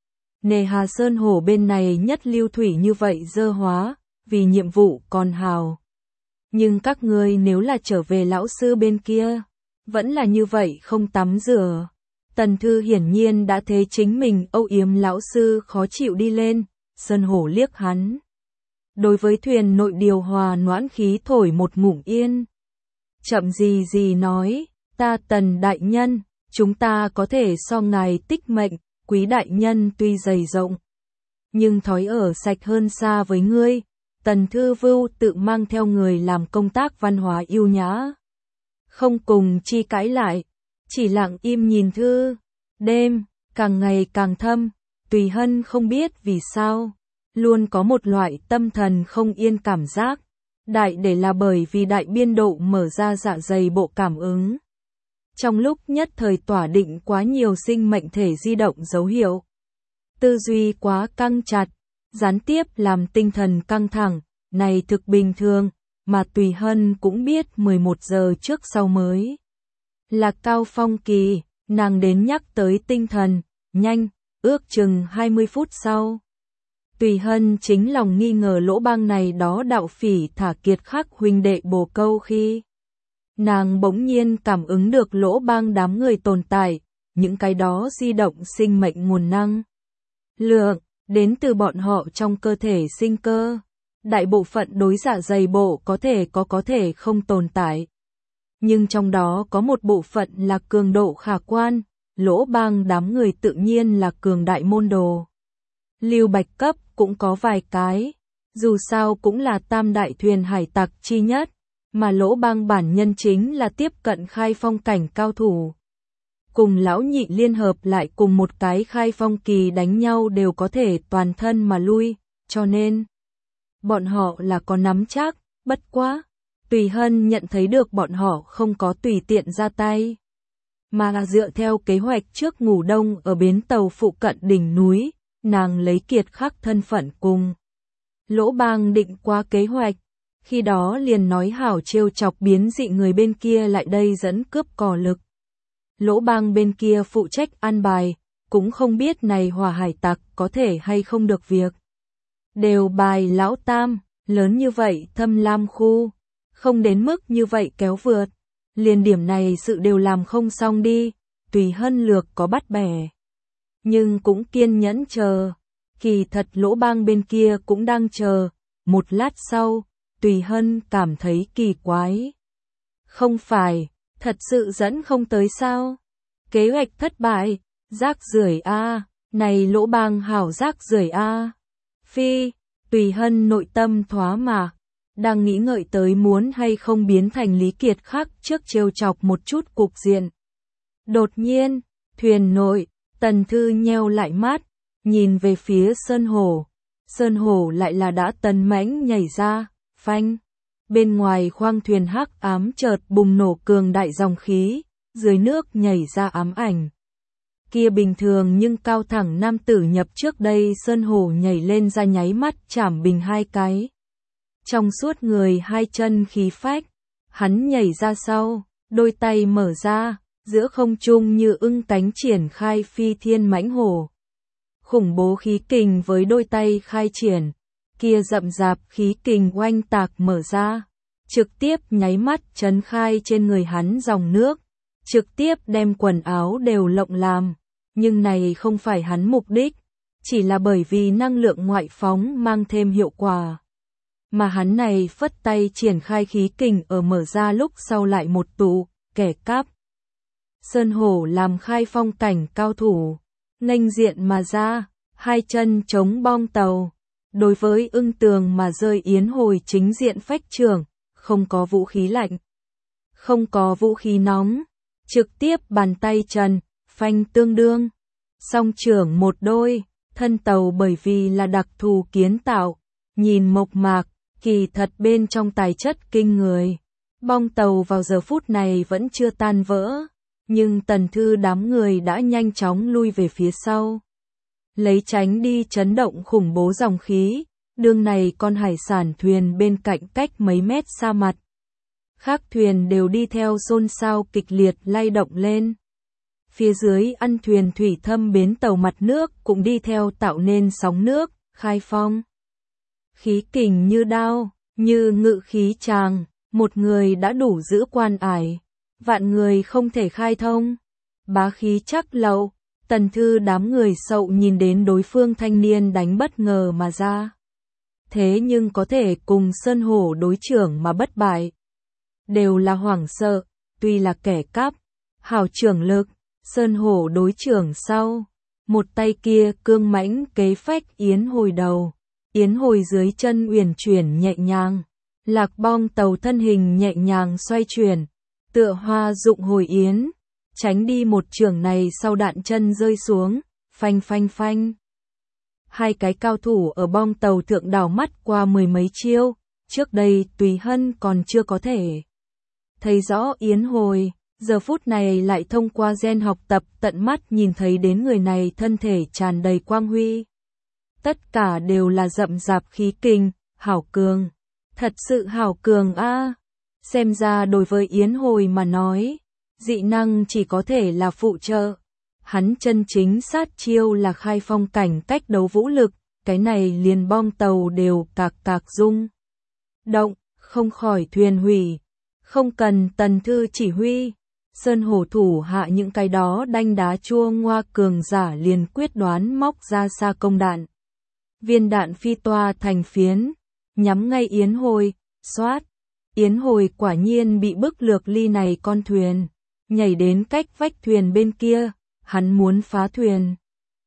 Speaker 1: Nề Hà Sơn Hổ bên này nhất lưu thủy như vậy dơ hóa, vì nhiệm vụ còn hào. Nhưng các ngươi nếu là trở về lão sư bên kia, vẫn là như vậy không tắm rửa. Tần Thư hiển nhiên đã thấy chính mình âu yếm lão sư khó chịu đi lên, Sơn Hổ liếc hắn. Đối với thuyền nội điều hòa noãn khí thổi một ngụm yên. Chậm gì gì nói, ta Tần đại nhân, chúng ta có thể so ngài tích mệnh, quý đại nhân tuy dày rộng, nhưng thói ở sạch hơn xa với ngươi. Tần Thư Vưu tự mang theo người làm công tác văn hóa yêu nhã. Không cùng chi cãi lại, chỉ lặng im nhìn Thư. Đêm, càng ngày càng thâm, Tùy Hân không biết vì sao, luôn có một loại tâm thần không yên cảm giác. Đại để là bởi vì đại biên độ mở ra dạ dày bộ cảm ứng. Trong lúc nhất thời tỏa định quá nhiều sinh mệnh thể di động dấu hiệu. Tư duy quá căng chặt, gián tiếp làm tinh thần căng thẳng, này thực bình thường, mà Tùy Hân cũng biết 11 giờ trước sau mới là cao phong kỳ, nàng đến nhắc tới tinh thần, nhanh, ước chừng 20 phút sau. Tùy Hân chính lòng nghi ngờ lỗ bang này đó đạo phỉ thả kiệt khắc huynh đệ bồ câu khi nàng bỗng nhiên cảm ứng được lỗ bang đám người tồn tại, những cái đó di động sinh mệnh nguồn năng lượng, đến từ bọn họ trong cơ thể sinh cơ. Đại bộ phận đối dạ dày bộ có thể không tồn tại. Nhưng trong đó có một bộ phận là cường độ khả quan, lỗ bang đám người tự nhiên là cường đại môn đồ. Lưu Bạch cấp cũng có vài cái, dù sao cũng là tam đại thuyền hải tặc chi nhất, mà lỗ bang bản nhân chính là tiếp cận khai phong cảnh cao thủ. Cùng lão nhị liên hợp lại cùng một cái khai phong kỳ đánh nhau đều có thể toàn thân mà lui, cho nên bọn họ là có nắm chắc, bất quá. Tùy Hân nhận thấy được bọn họ không có tùy tiện ra tay, mà là dựa theo kế hoạch trước ngủ đông ở bến tàu phụ cận đỉnh núi, nàng lấy kiệt khắc thân phận cùng lỗ bang định qua kế hoạch, khi đó liền nói hảo trêu chọc biến dị người bên kia lại đây dẫn cướp cò lực. Lỗ bang bên kia phụ trách an bài, cũng không biết này hỏa hải tặc có thể hay không được việc. Đều bài lão tam, lớn như vậy thâm lam khu, không đến mức như vậy kéo vượt, liền điểm này sự đều làm không xong đi. Tùy Hân lược có bắt bẻ, nhưng cũng kiên nhẫn chờ. Kỳ thật lỗ bang bên kia cũng đang chờ. Một lát sau, Tùy Hân cảm thấy kỳ quái. Không phải, thật sự dẫn không tới sao? Kế hoạch thất bại, rác rưởi a, này lỗ bang hảo rác rưởi a. Phi, Tùy Hân nội tâm thoá mạc, đang nghĩ ngợi tới muốn hay không biến thành Lý Kiệt khắc trước trêu chọc một chút cục diện. Đột nhiên, thuyền nội, Tần Thư nheo lại mắt, nhìn về phía Sơn Hổ. Sơn Hổ lại là đã tấn mãnh nhảy ra, phanh. Bên ngoài khoang thuyền hắc ám chợt bùng nổ cường đại dòng khí, dưới nước nhảy ra ám ảnh. Kia bình thường nhưng cao thẳng nam tử nhập trước đây Sơn Hổ nhảy lên ra nháy mắt chảm bình hai cái. Trong suốt người hai chân khí phách, hắn nhảy ra sau, đôi tay mở ra, giữa không trung như ưng cánh triển khai phi thiên mãnh hổ. Khủng bố khí kình với đôi tay khai triển, kia rậm rạp khí kình oanh tạc mở ra, trực tiếp nháy mắt chấn khai trên người hắn dòng nước, trực tiếp đem quần áo đều lộng làm, nhưng này không phải hắn mục đích, chỉ là bởi vì năng lượng ngoại phóng mang thêm hiệu quả. Mà hắn này phất tay triển khai khí kình ở mở ra lúc sau lại một tụ, kẻ cắp. Sơn Hổ làm khai phong cảnh cao thủ, nghênh diện mà ra, hai chân chống bong tàu. Đối với ưng tường mà rơi yến hồi chính diện phách trưởng, không có vũ khí lạnh, không có vũ khí nóng, trực tiếp bàn tay trần, phanh tương đương. Song trưởng một đôi, thân tàu bởi vì là đặc thù kiến tạo, nhìn mộc mạc, kỳ thật bên trong tài chất kinh người. Bong tàu vào giờ phút này vẫn chưa tan vỡ, nhưng Tần Thư đám người đã nhanh chóng lui về phía sau, lấy tránh đi chấn động khủng bố dòng khí. Đương này con hải sản thuyền bên cạnh cách mấy mét xa mặt, khác thuyền đều đi theo xôn xao kịch liệt lay động lên. Phía dưới ăn thuyền thủy thâm bến tàu mặt nước cũng đi theo tạo nên sóng nước, khai phong. Khí kình như đao, như ngự khí tràng, một người đã đủ giữ quan ải, vạn người không thể khai thông. Bá khí chắc lậu, Tần Thư đám người sậu nhìn đến đối phương thanh niên đánh bất ngờ mà ra. Thế nhưng có thể cùng Sơn Hổ đối trưởng mà bất bại. Đều là hoảng sợ, tuy là kẻ cắp, hảo trưởng lực, Sơn Hổ đối trưởng sau. Một tay kia cương mãnh kế phách Yến Hồi đầu. Yến Hồi dưới chân uyển chuyển nhẹ nhàng. Lạc Bong tàu thân hình nhẹ nhàng xoay chuyển. Tựa hoa dụng hồi yến. Tránh đi một trường này sau đạn chân rơi xuống. Phanh phanh phanh. Hai cái cao thủ ở bong tàu thượng đảo mắt qua mười mấy chiêu. Trước đây Tùy Hân còn chưa có thể thấy rõ Yến Hồi. Giờ phút này lại thông qua gen học tập tận mắt nhìn thấy đến người này thân thể tràn đầy quang huy. Tất cả đều là rậm rạp khí kình, hảo cường. Thật sự hảo cường a. Xem ra đối với Yến Hồi mà nói, dị năng chỉ có thể là phụ trợ. Hắn chân chính sát chiêu là khai phong cảnh cách đấu vũ lực, cái này liền bom tàu đều cạc cạc rung động, không khỏi thuyền hủy. Không cần Tần Thư chỉ huy, Sơn Hổ thủ hạ những cái đó đanh đá chua ngoa cường giả liền quyết đoán móc ra xa công đạn. Viên đạn phi toa thành phiến, nhắm ngay Yến Hồi, xoát. Yến Hồi quả nhiên bị bức lược ly này con thuyền, nhảy đến cách vách thuyền bên kia, hắn muốn phá thuyền.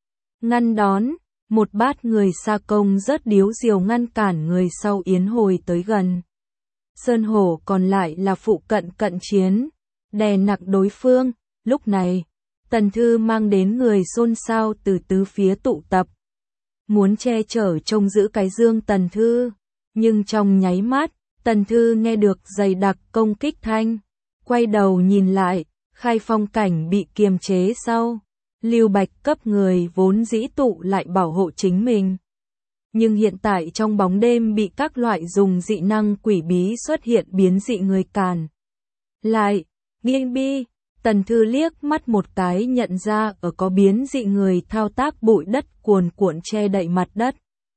Speaker 1: Ngăn đón, một bát người xa công rất điếu diều ngăn cản người sau Yến Hồi tới gần. Sơn Hổ còn lại là phụ cận cận chiến, đè nặng đối phương. Lúc này, Tần Thư mang đến người xôn xao từ tứ phía tụ tập. Muốn che chở trông giữ cái dương Tần Thư, nhưng trong nháy mắt, Tần Thư nghe được dày đặc công kích thanh. Quay đầu nhìn lại, khai phong cảnh bị kiềm chế sau. Lưu Bạch cấp người vốn dĩ tụ lại bảo hộ chính mình. Nhưng hiện tại trong bóng đêm bị các loại dùng dị năng quỷ bí xuất hiện biến dị người càn. Lại, nghiêng bi, Tần Thư liếc mắt một cái nhận ra ở có biến dị người thao tác bụi đất cuồn cuộn che đậy mặt đất.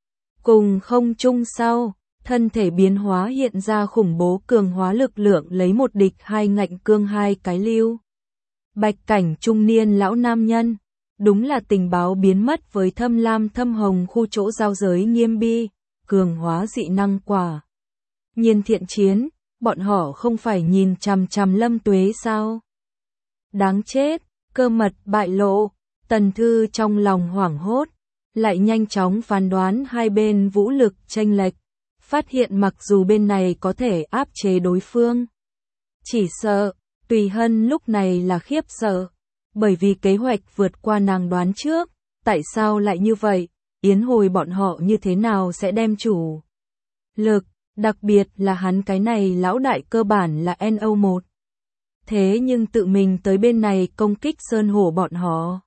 Speaker 1: Cùng không chung sau, thân thể biến hóa hiện ra khủng bố cường hóa lực lượng lấy một địch hai ngạnh cương hai cái Lưu Bạch cảnh trung niên lão nam nhân. Đúng là tình báo biến mất với thâm lam thâm hồng khu chỗ giao giới nghiêm bi, cường hóa dị năng quả. Nhiên thiện chiến, bọn họ không phải nhìn chằm chằm Lâm Tuế sao? Đáng chết, cơ mật bại lộ, Tần Thư trong lòng hoảng hốt, lại nhanh chóng phán đoán hai bên vũ lực chênh lệch, phát hiện mặc dù bên này có thể áp chế đối phương. Chỉ sợ, Tùy Hân lúc này là khiếp sợ. Bởi vì kế hoạch vượt qua nàng đoán trước, tại sao lại như vậy, Yến Hồi bọn họ như thế nào sẽ đem chủ lực, đặc biệt là hắn cái này lão đại cơ bản là NO1. Thế nhưng tự mình tới bên này công kích Sơn Hổ bọn họ.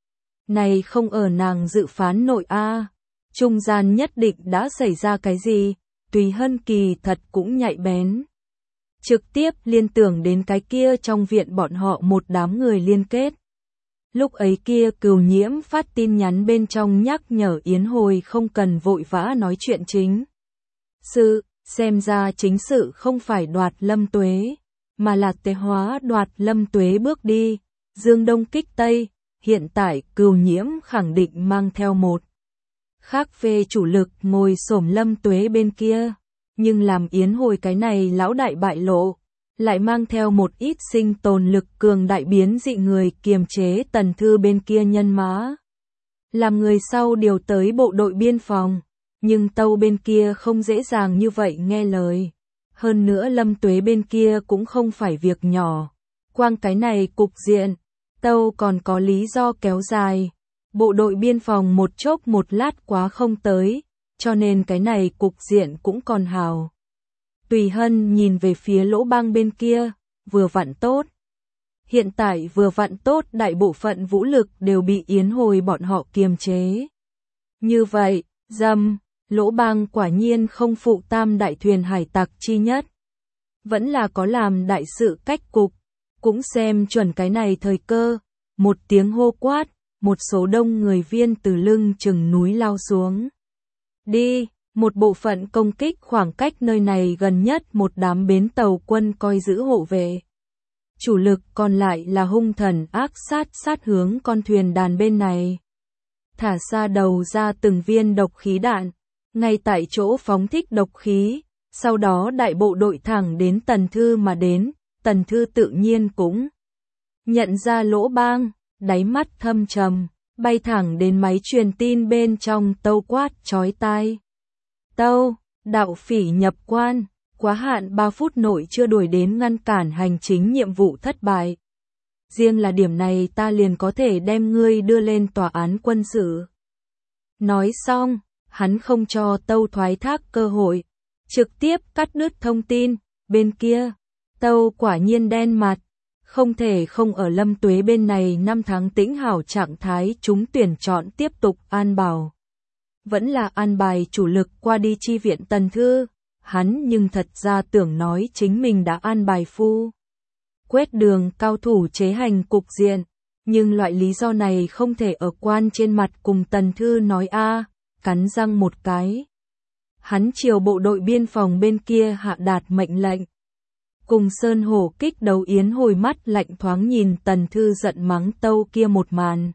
Speaker 1: Này không ở nàng dự phán nội a, trung gian nhất định đã xảy ra cái gì, Tùy Hân kỳ thật cũng nhạy bén. Trực tiếp liên tưởng đến cái kia trong viện bọn họ một đám người liên kết. Lúc ấy kia Cửu Nhiễm phát tin nhắn bên trong nhắc nhở Yến Hồi không cần vội vã nói chuyện chính sự, xem ra chính sự không phải đoạt Lâm Tuế, mà là tế hóa đoạt Lâm Tuế bước đi, dương đông kích tây, hiện tại Cửu Nhiễm khẳng định mang theo một khác phê chủ lực ngồi xổm Lâm Tuế bên kia. Nhưng làm Yến Hồi cái này lão đại bại lộ, lại mang theo một ít sinh tồn lực cường đại biến dị người kiềm chế Tần Thư bên kia nhân mã. Làm người sau điều tới bộ đội biên phòng, nhưng Tâu bên kia không dễ dàng như vậy nghe lời. Hơn nữa Lâm Tuế bên kia cũng không phải việc nhỏ. Quang cái này cục diện, Tâu còn có lý do kéo dài. Bộ đội biên phòng một chốc một lát quá không tới. Cho nên cái này cục diện cũng còn hào. Tùy Hân nhìn về phía Lỗ Bang bên kia, vừa vặn tốt. Hiện tại vừa vặn tốt đại bộ phận vũ lực đều bị Yến Hồi bọn họ kiềm chế. Như vậy, Lỗ Bang quả nhiên không phụ tam đại thuyền hải tặc chi nhất. Vẫn là có làm đại sự cách cục, cũng xem chuẩn cái này thời cơ, một tiếng hô quát, một số đông người viên từ lưng chừng núi lao xuống. Đi, một bộ phận công kích khoảng cách nơi này gần nhất một đám bến tàu quân coi giữ hộ vệ. Chủ lực còn lại là hung thần ác sát hướng con thuyền đàn bên này. Thả xa đầu ra từng viên độc khí đạn, ngay tại chỗ phóng thích độc khí, sau đó đại bộ đội thẳng đến Tần Thư mà đến, Tần Thư tự nhiên cũng nhận ra lỗ bang, đáy mắt thâm trầm, bay thẳng đến máy truyền tin bên trong tâu quát chói tai. Tâu, đạo phỉ nhập quan, quá hạn 3 phút nội chưa đuổi đến ngăn cản hành chính nhiệm vụ thất bại. Riêng là điểm này ta liền có thể đem ngươi đưa lên tòa án quân sự. Nói xong, hắn không cho Tâu thoái thác cơ hội, trực tiếp cắt đứt thông tin, bên kia, Tâu quả nhiên đen mặt, không thể không ở Lâm Tuế bên này 5 tháng tĩnh hảo trạng thái chúng tuyển chọn tiếp tục an bảo. Vẫn là an bài chủ lực qua đi chi viện Tần Thư, hắn nhưng thật ra tưởng nói chính mình đã an bài phu. Quét đường cao thủ chế hành cục diện, nhưng loại lý do này không thể ở quan trên mặt cùng Tần Thư nói cắn răng một cái. Hắn chiều bộ đội biên phòng bên kia hạ đạt mệnh lệnh. Cùng Sơn Hổ kích đấu Yến hồi mắt lạnh thoáng nhìn Tần Thư giận mắng Tâu kia một màn.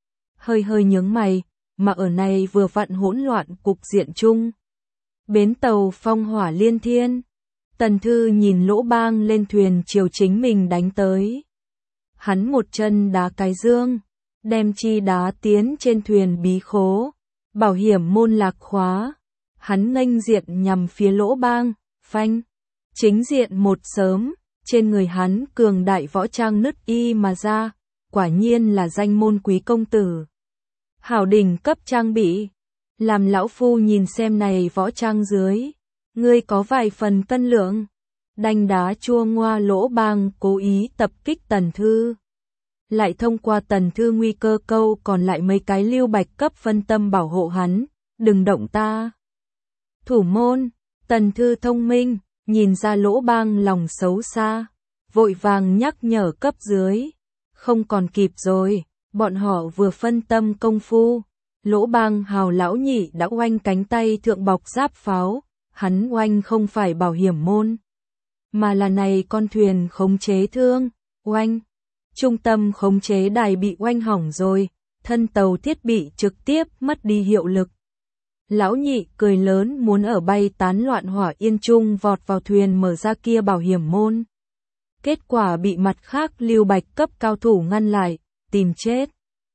Speaker 1: Hơi nhướng mày, mà ở này vừa vặn hỗn loạn cục diện chung. Bến tàu phong hỏa liên thiên. Tần Thư nhìn lỗ bang lên thuyền chiều chính mình đánh tới. Hắn một chân đá cái dương, đem chi đá tiến trên thuyền bí khố, bảo hiểm môn lạc khóa. Hắn nghênh diện nhằm phía lỗ bang, phanh. Chính diện một sớm, trên người hắn cường đại võ trang nứt y mà ra, quả nhiên là danh môn quý công tử. Hảo đỉnh cấp trang bị, làm lão phu nhìn xem này võ trang dưới, ngươi có vài phần cân lượng. Đanh đá chua ngoa lỗ bang cố ý tập kích Tần Thư. Lại thông qua Tần Thư nguy cơ câu còn lại mấy cái lưu bạch cấp phân tâm bảo hộ hắn, đừng động ta. Thủ môn, Tần Thư thông minh, nhìn ra lỗ bang lòng xấu xa, vội vàng nhắc nhở cấp dưới. Không còn kịp rồi, bọn họ vừa phân tâm công phu. Lỗ bang Hào lão nhị đã oanh cánh tay thượng bọc giáp pháo, hắn oanh không phải bảo hiểm môn, mà là này con thuyền khống chế thương, oanh. Trung tâm khống chế đài bị oanh hỏng rồi, thân tàu thiết bị trực tiếp mất đi hiệu lực. Lão nhị cười lớn muốn ở bay tán loạn hỏa yên trung vọt vào thuyền mở ra kia bảo hiểm môn. Kết quả bị mặt khác lưu bạch cấp cao thủ ngăn lại, tìm chết.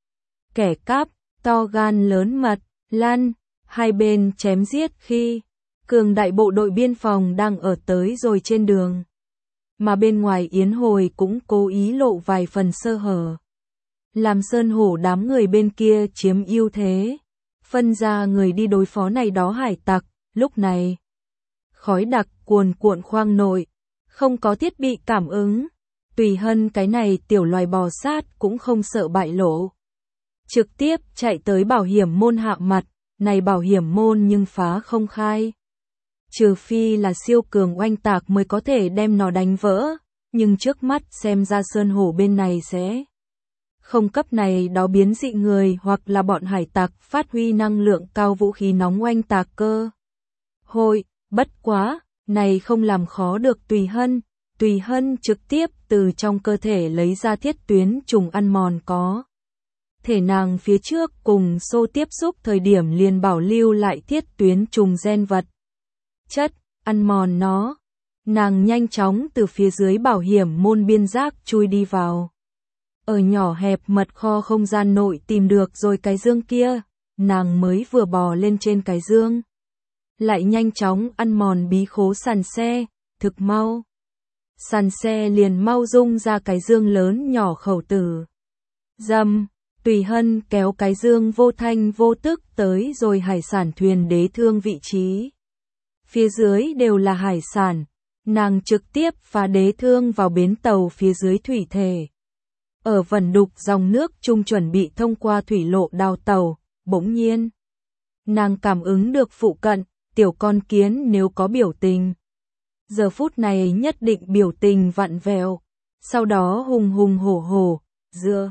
Speaker 1: Kẻ cắp, to gan lớn mật, lăn, hai bên chém giết khi cường đại bộ đội biên phòng đang ở tới rồi trên đường. Mà bên ngoài Yến Hồi cũng cố ý lộ vài phần sơ hở. Làm Sơn Hổ đám người bên kia chiếm ưu thế. Phân ra người đi đối phó này đó hải tặc, lúc này. Khói đặc cuồn cuộn khoang nội, không có thiết bị cảm ứng. Tùy Hân cái này tiểu loài bò sát cũng không sợ bại lộ. Trực tiếp chạy tới bảo hiểm môn hạ mặt, này bảo hiểm môn nhưng phá không khai. Trừ phi là siêu cường oanh tạc mới có thể đem nó đánh vỡ, nhưng trước mắt xem ra Sơn Hổ bên này sẽ không cấp này đó biến dị người hoặc là bọn hải tặc phát huy năng lượng cao vũ khí nóng oanh tạc cơ. Hội, bất quá, này không làm khó được Tùy Hân trực tiếp từ trong cơ thể lấy ra thiết tuyến trùng ăn mòn có. Thể nàng phía trước cùng xô tiếp xúc thời điểm liền bảo lưu lại thiết tuyến trùng gen vật. Chất, ăn mòn nó. Nàng nhanh chóng từ phía dưới bảo hiểm môn biên giác chui đi vào. Ở nhỏ hẹp mật kho không gian nội tìm được rồi cái dương kia, nàng mới vừa bò lên trên cái dương. Lại nhanh chóng ăn mòn bí khố sàn xe, thực mau. Sàn xe liền mau rung ra cái dương lớn nhỏ khẩu tử. Dầm, Tùy Hân kéo cái dương vô thanh vô tức tới rồi hải sản thuyền đế thương vị trí. Phía dưới đều là hải sản, nàng trực tiếp phá đế thương vào bến tàu phía dưới thủy thể. Ở vần đục dòng nước chung chuẩn bị thông qua thủy lộ đào tàu, bỗng nhiên. Nàng cảm ứng được phụ cận, tiểu con kiến nếu có biểu tình. Giờ phút này nhất định biểu tình vặn vẹo, sau đó hùng hùng hổ hổ, dựa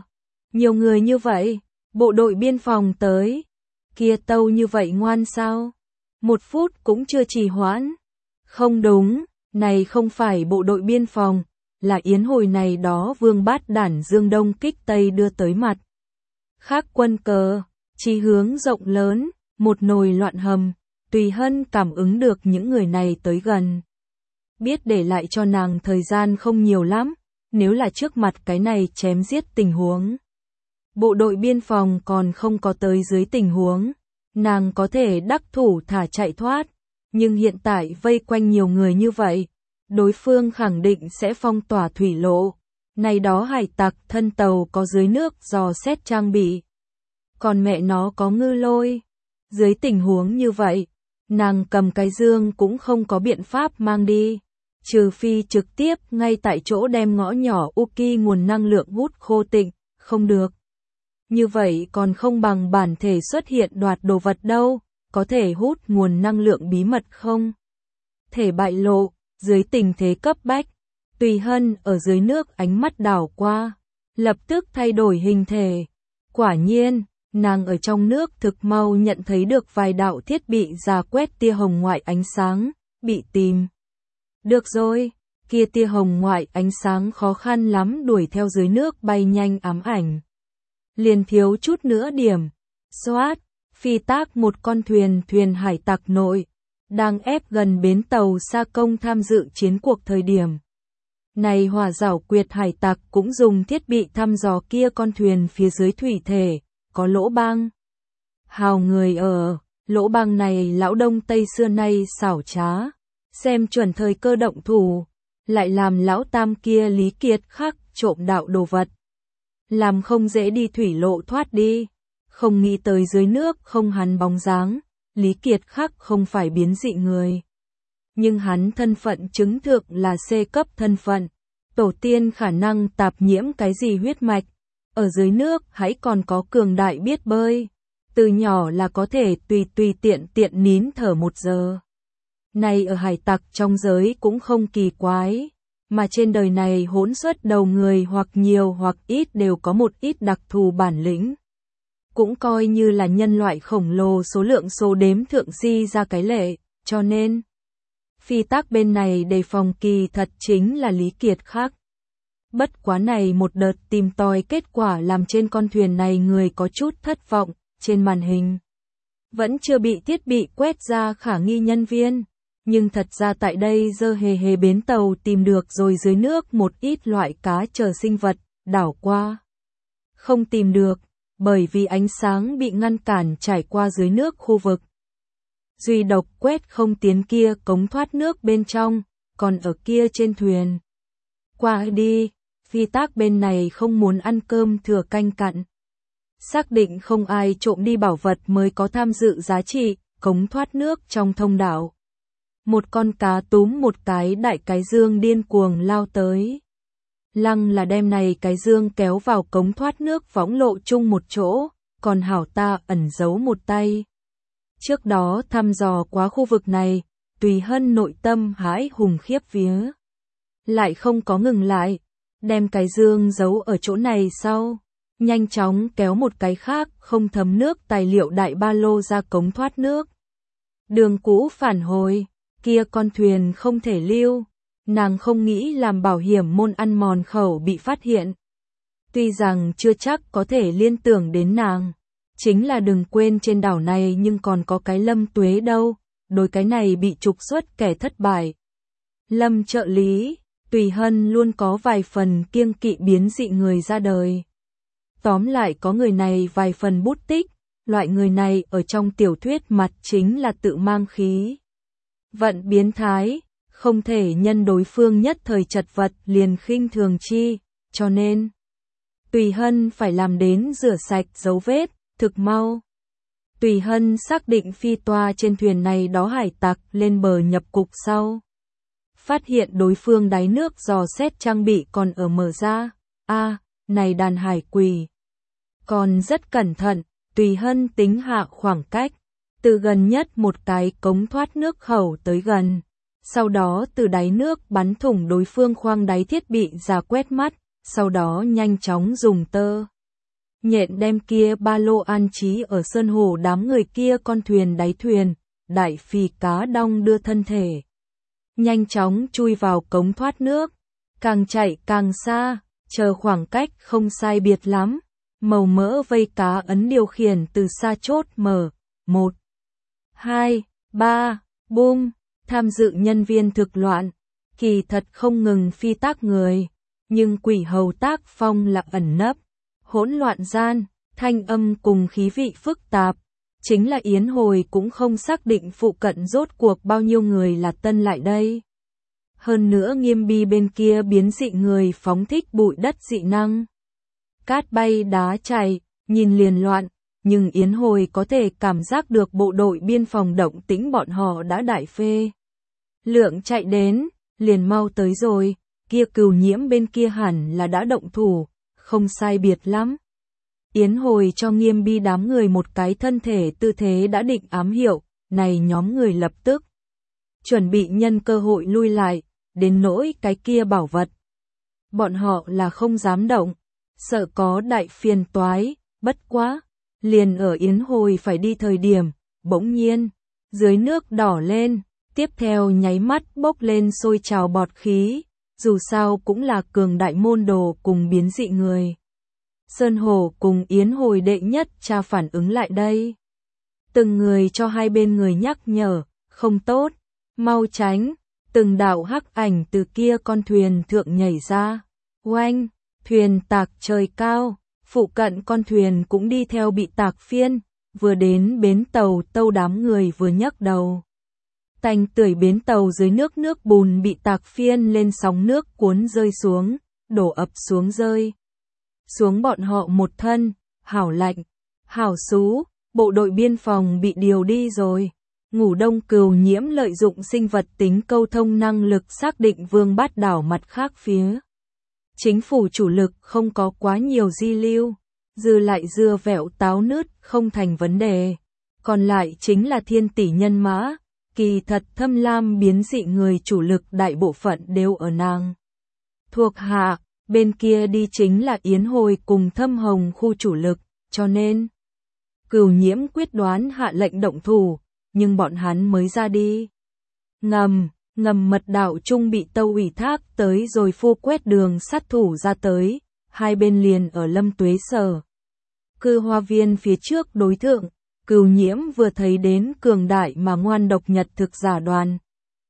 Speaker 1: Nhiều người như vậy, bộ đội biên phòng tới. Kia tâu như vậy ngoan sao? 1 phút cũng chưa trì hoãn. Không đúng, này không phải bộ đội biên phòng, là yến hồi này đó vương bát đản dương đông kích tây đưa tới mặt. Khác quân cờ, chí hướng rộng lớn, một nồi loạn hầm, Tùy Hân cảm ứng được những người này tới gần. Biết để lại cho nàng thời gian không nhiều lắm, nếu là trước mặt cái này chém giết tình huống. Bộ đội biên phòng còn không có tới dưới tình huống, nàng có thể đắc thủ thả chạy thoát, nhưng hiện tại vây quanh nhiều người như vậy, đối phương khẳng định sẽ phong tỏa thủy lộ. Này đó hải tặc thân tàu có dưới nước dò xét trang bị. Còn mẹ nó có ngư lôi. Dưới tình huống như vậy, nàng cầm cái dương cũng không có biện pháp mang đi. Trừ phi trực tiếp ngay tại chỗ đem ngõ nhỏ Uki nguồn năng lượng hút khô tịnh, không được. Như vậy còn không bằng bản thể xuất hiện đoạt đồ vật đâu, có thể hút nguồn năng lượng bí mật không? Thể bại lộ, dưới tình thế cấp bách, Tùy Hân ở dưới nước ánh mắt đảo qua, lập tức thay đổi hình thể. Quả nhiên, nàng ở trong nước thực mau nhận thấy được vài đạo thiết bị rà quét tia hồng ngoại ánh sáng, bị tìm. Được rồi, kia tia hồng ngoại ánh sáng khó khăn lắm đuổi theo dưới nước bay nhanh ám ảnh. Liền thiếu chút nữa điểm. Xoát, phi tác một con thuyền hải tặc nội, đang ép gần bến tàu Sa Công tham dự chiến cuộc thời điểm. Này hỏa giảo quyệt hải tặc cũng dùng thiết bị thăm dò kia con thuyền phía dưới thủy thể, có lỗ băng. Hào người ở, lỗ băng này lão đông tây xưa nay xảo trá, xem chuẩn thời cơ động thủ, lại làm lão tam kia Lý Kiệt Khắc trộm đạo đồ vật. Làm không dễ đi thủy lộ thoát đi, không nghĩ tới dưới nước không hắn bóng dáng, Lý Kiệt Khắc không phải biến dị người. Nhưng hắn thân phận chứng thực là C cấp thân phận, tổ tiên khả năng tạp nhiễm cái gì huyết mạch, ở dưới nước hãy còn có cường đại biết bơi, từ nhỏ là có thể tùy tiện nín thở 1 giờ. Này ở hải tặc trong giới cũng không kỳ quái, mà trên đời này hỗn xuất đầu người hoặc nhiều hoặc ít đều có một ít đặc thù bản lĩnh. Cũng coi như là nhân loại khổng lồ số lượng số đếm thượng di ra cái lệ, cho nên phi tác bên này đề phòng kỳ thật chính là Lý Kiệt Khắc. Bất quá này một đợt tìm tòi kết quả làm trên con thuyền này người có chút thất vọng, trên màn hình vẫn chưa bị thiết bị quét ra khả nghi nhân viên, nhưng thật ra tại đây dơ hề bến tàu tìm được rồi dưới nước một ít loại cá chờ sinh vật, đảo qua. Không tìm được, bởi vì ánh sáng bị ngăn cản trải qua dưới nước khu vực. Duy độc quét không tiến kia cống thoát nước bên trong, còn ở kia trên thuyền. Qua đi, phi tác bên này không muốn ăn cơm thừa canh cặn. Xác định không ai trộm đi bảo vật mới có tham dự giá trị, cống thoát nước trong thông đảo. Một con cá túm một cái đại cái dương điên cuồng lao tới. Lăng là đem này cái dương kéo vào cống thoát nước võng lộ chung một chỗ, còn hảo ta ẩn giấu một tay. Trước đó thăm dò quá khu vực này, Tùy Hân nội tâm hãi hùng khiếp vía. Lại không có ngừng lại, đem cái dương giấu ở chỗ này sau, nhanh chóng kéo một cái khác không thấm nước tài liệu đại ba lô ra cống thoát nước. Đường cũ phản hồi, kia con thuyền không thể lưu, nàng không nghĩ làm bảo hiểm môn ăn mòn khẩu bị phát hiện. Tuy rằng chưa chắc có thể liên tưởng đến nàng, chính là đừng quên trên đảo này nhưng còn có cái Lâm Tuế đâu, đối cái này bị trục xuất kẻ thất bại. Lâm trợ lý, Tùy Hân luôn có vài phần kiêng kỵ biến dị người ra đời. Tóm lại có người này vài phần bút tích, loại người này ở trong tiểu thuyết mặt chính là tự mang khí. Vận biến thái, không thể nhân đối phương nhất thời chật vật liền khinh thường chi, cho nên Tùy Hân phải làm đến rửa sạch dấu vết, thực mau. Tùy Hân xác định phi toa trên thuyền này đó hải tặc lên bờ nhập cục sau. Phát hiện đối phương đáy nước dò xét trang bị còn ở mở ra, này đàn hải quỷ. Còn rất cẩn thận, Tùy Hân tính hạ khoảng cách, từ gần nhất một cái cống thoát nước khẩu tới gần. Sau đó từ đáy nước bắn thủng đối phương khoang đáy thiết bị ra quét mắt, sau đó nhanh chóng dùng tơ Nhện đem kia ba lô an trí ở sơn hồ đám người kia con thuyền đáy thuyền, đại phì cá đong đưa thân thể. Nhanh chóng chui vào cống thoát nước, càng chạy càng xa, chờ khoảng cách không sai biệt lắm. Màu mỡ vây cá ấn điều khiển từ xa chốt mở, 1, 2, 3, bum, tham dự nhân viên thực loạn, kỳ thật không ngừng phi tác người, nhưng quỷ hầu tác phong là ẩn nấp, hỗn loạn gian, thanh âm cùng khí vị phức tạp, chính là Yến Hồi cũng không xác định phụ cận rốt cuộc bao nhiêu người là tân lại đây. Hơn nữa Nghiêm Bi bên kia biến dị người phóng thích bụi đất dị năng. Cát bay đá chảy, nhìn liền loạn, nhưng Yến Hồi có thể cảm giác được bộ đội biên phòng động tĩnh bọn họ đã đại phê. Lượng chạy đến, liền mau tới rồi, kia Cửu Nhiễm bên kia hẳn là đã động thủ, không sai biệt lắm. Yến Hồi cho Nghiêm Bi đám người một cái thân thể tư thế đã định ám hiệu, này nhóm người lập tức chuẩn bị nhân cơ hội lui lại, đến nỗi cái kia bảo vật. Bọn họ là không dám động, sợ có đại phiền toái, bất quá, liền ở Yến Hồi phải đi thời điểm, bỗng nhiên, dưới nước đỏ lên, tiếp theo nháy mắt bốc lên sôi trào bọt khí, dù sao cũng là cường đại môn đồ cùng biến dị người. Sơn Hổ cùng Yến Hồi đệ nhất tra phản ứng lại đây. Từng người cho hai bên người nhắc nhở, không tốt, mau tránh, từng đạo hắc ảnh từ kia con thuyền thượng nhảy ra, oanh, thuyền tạc trời cao, phụ cận con thuyền cũng đi theo bị tạc phiên, vừa đến bến tàu tâu đám người vừa nhấc đầu. Tanh tưởi bến tàu dưới nước bùn bị tạc phiên lên sóng nước cuốn rơi xuống, đổ ập xuống rơi. Xuống bọn họ một thân, hảo lạnh, hảo xú, bộ đội biên phòng bị điều đi rồi. Ngủ Đông Cửu Nhiễm lợi dụng sinh vật tính câu thông năng lực xác định Vương Bát Đảo mặt khác phía. Chính phủ chủ lực không có quá nhiều di lưu, dư lại dưa vẹo táo nứt không thành vấn đề. Còn lại chính là thiên tỷ nhân mã, kỳ thật Thâm Lam biến dị người chủ lực đại bộ phận đều ở nàng thuộc hạ, bên kia đi chính là Yến Hồi cùng Thâm Hồng khu chủ lực, cho nên Cửu Nhiễm quyết đoán hạ lệnh động thủ, nhưng bọn hắn mới ra đi. Ngầm mật đạo trung bị tâu ủy thác tới rồi phu quét đường sát thủ ra tới, hai bên liền ở Lâm Tuế Sở. Cư hoa viên phía trước đối thượng, Cửu Nhiễm vừa thấy đến cường đại mà ngoan độc nhật thực giả đoàn.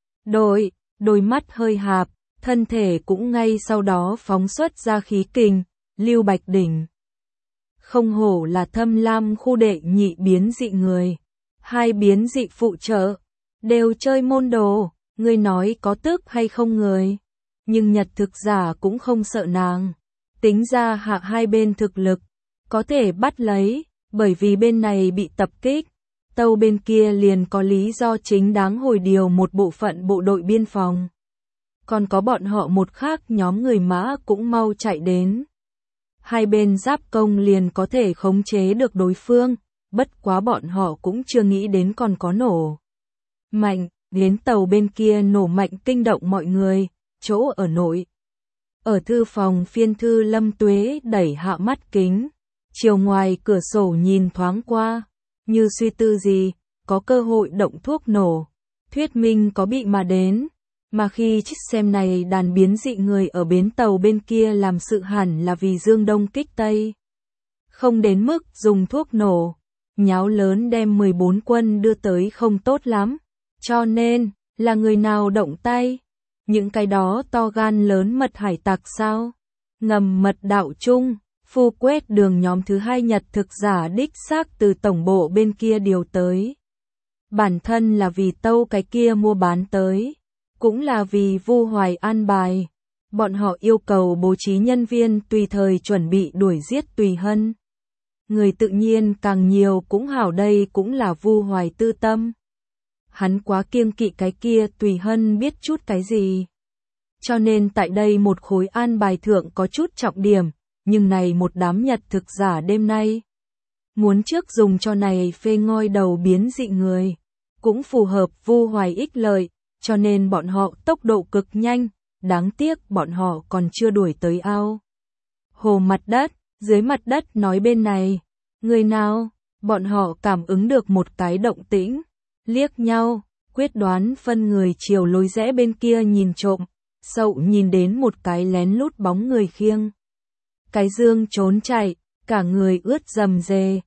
Speaker 1: Đôi mắt hơi hạp, thân thể cũng ngay sau đó phóng xuất ra khí kình, Lưu Bạch Đỉnh. Không hổ là Thâm Lam khu đệ nhị biến dị người. Hai biến dị phụ trợ, đều chơi môn đồ, ngươi nói có tức hay không người. Nhưng nhật thực giả cũng không sợ nàng. Tính ra hạ hai bên thực lực, có thể bắt lấy, bởi vì bên này bị tập kích. Tâu bên kia liền có lý do chính đáng hồi điều một bộ phận bộ đội biên phòng. Còn có bọn họ một khác nhóm người mã cũng mau chạy đến. Hai bên giáp công liền có thể khống chế được đối phương. Bất quá bọn họ cũng chưa nghĩ đến còn có nổ mạnh, đến tàu bên kia nổ mạnh kinh động mọi người, chỗ ở nội. Ở thư phòng phiên thư Lâm Tuế đẩy hạ mắt kính, chiều ngoài cửa sổ nhìn thoáng qua, như suy tư gì, có cơ hội động thuốc nổ, thuyết minh có bị mà đến, mà khi trích xem này đàn biến dị người ở bến tàu bên kia làm sự hẳn là vì Dương Đông kích Tây. Không đến mức dùng thuốc nổ. Nháo lớn đem 14 quân đưa tới không tốt lắm, cho nên, là người nào động tay, những cái đó to gan lớn mật hải tặc sao, ngầm mật đạo chung, phu quét đường nhóm thứ hai nhật thực giả đích xác từ tổng bộ bên kia điều tới. Bản thân là vì tâu cái kia mua bán tới, cũng là vì Vu Hoài an bài, bọn họ yêu cầu bố trí nhân viên tùy thời chuẩn bị đuổi giết Tùy Hân. Người tự nhiên càng nhiều cũng hảo, đây cũng là Vu Hoài tư tâm. Hắn quá kiêng kỵ cái kia Tùy Hân biết chút cái gì. Cho nên tại đây một khối an bài thượng có chút trọng điểm, nhưng này một đám nhật thực giả đêm nay. Muốn trước dùng cho này phê ngoi đầu biến dị người, cũng phù hợp Vu Hoài ích lợi, cho nên bọn họ tốc độ cực nhanh, đáng tiếc bọn họ còn chưa đuổi tới ao. Hồ mặt đất. Dưới mặt đất nói bên này, người nào, bọn họ cảm ứng được một cái động tĩnh, liếc nhau, quyết đoán phân người chiều lối rẽ bên kia nhìn trộm, Sậu nhìn đến một cái lén lút bóng người khiêng. Cái dương trốn chạy, cả người ướt rầm rề,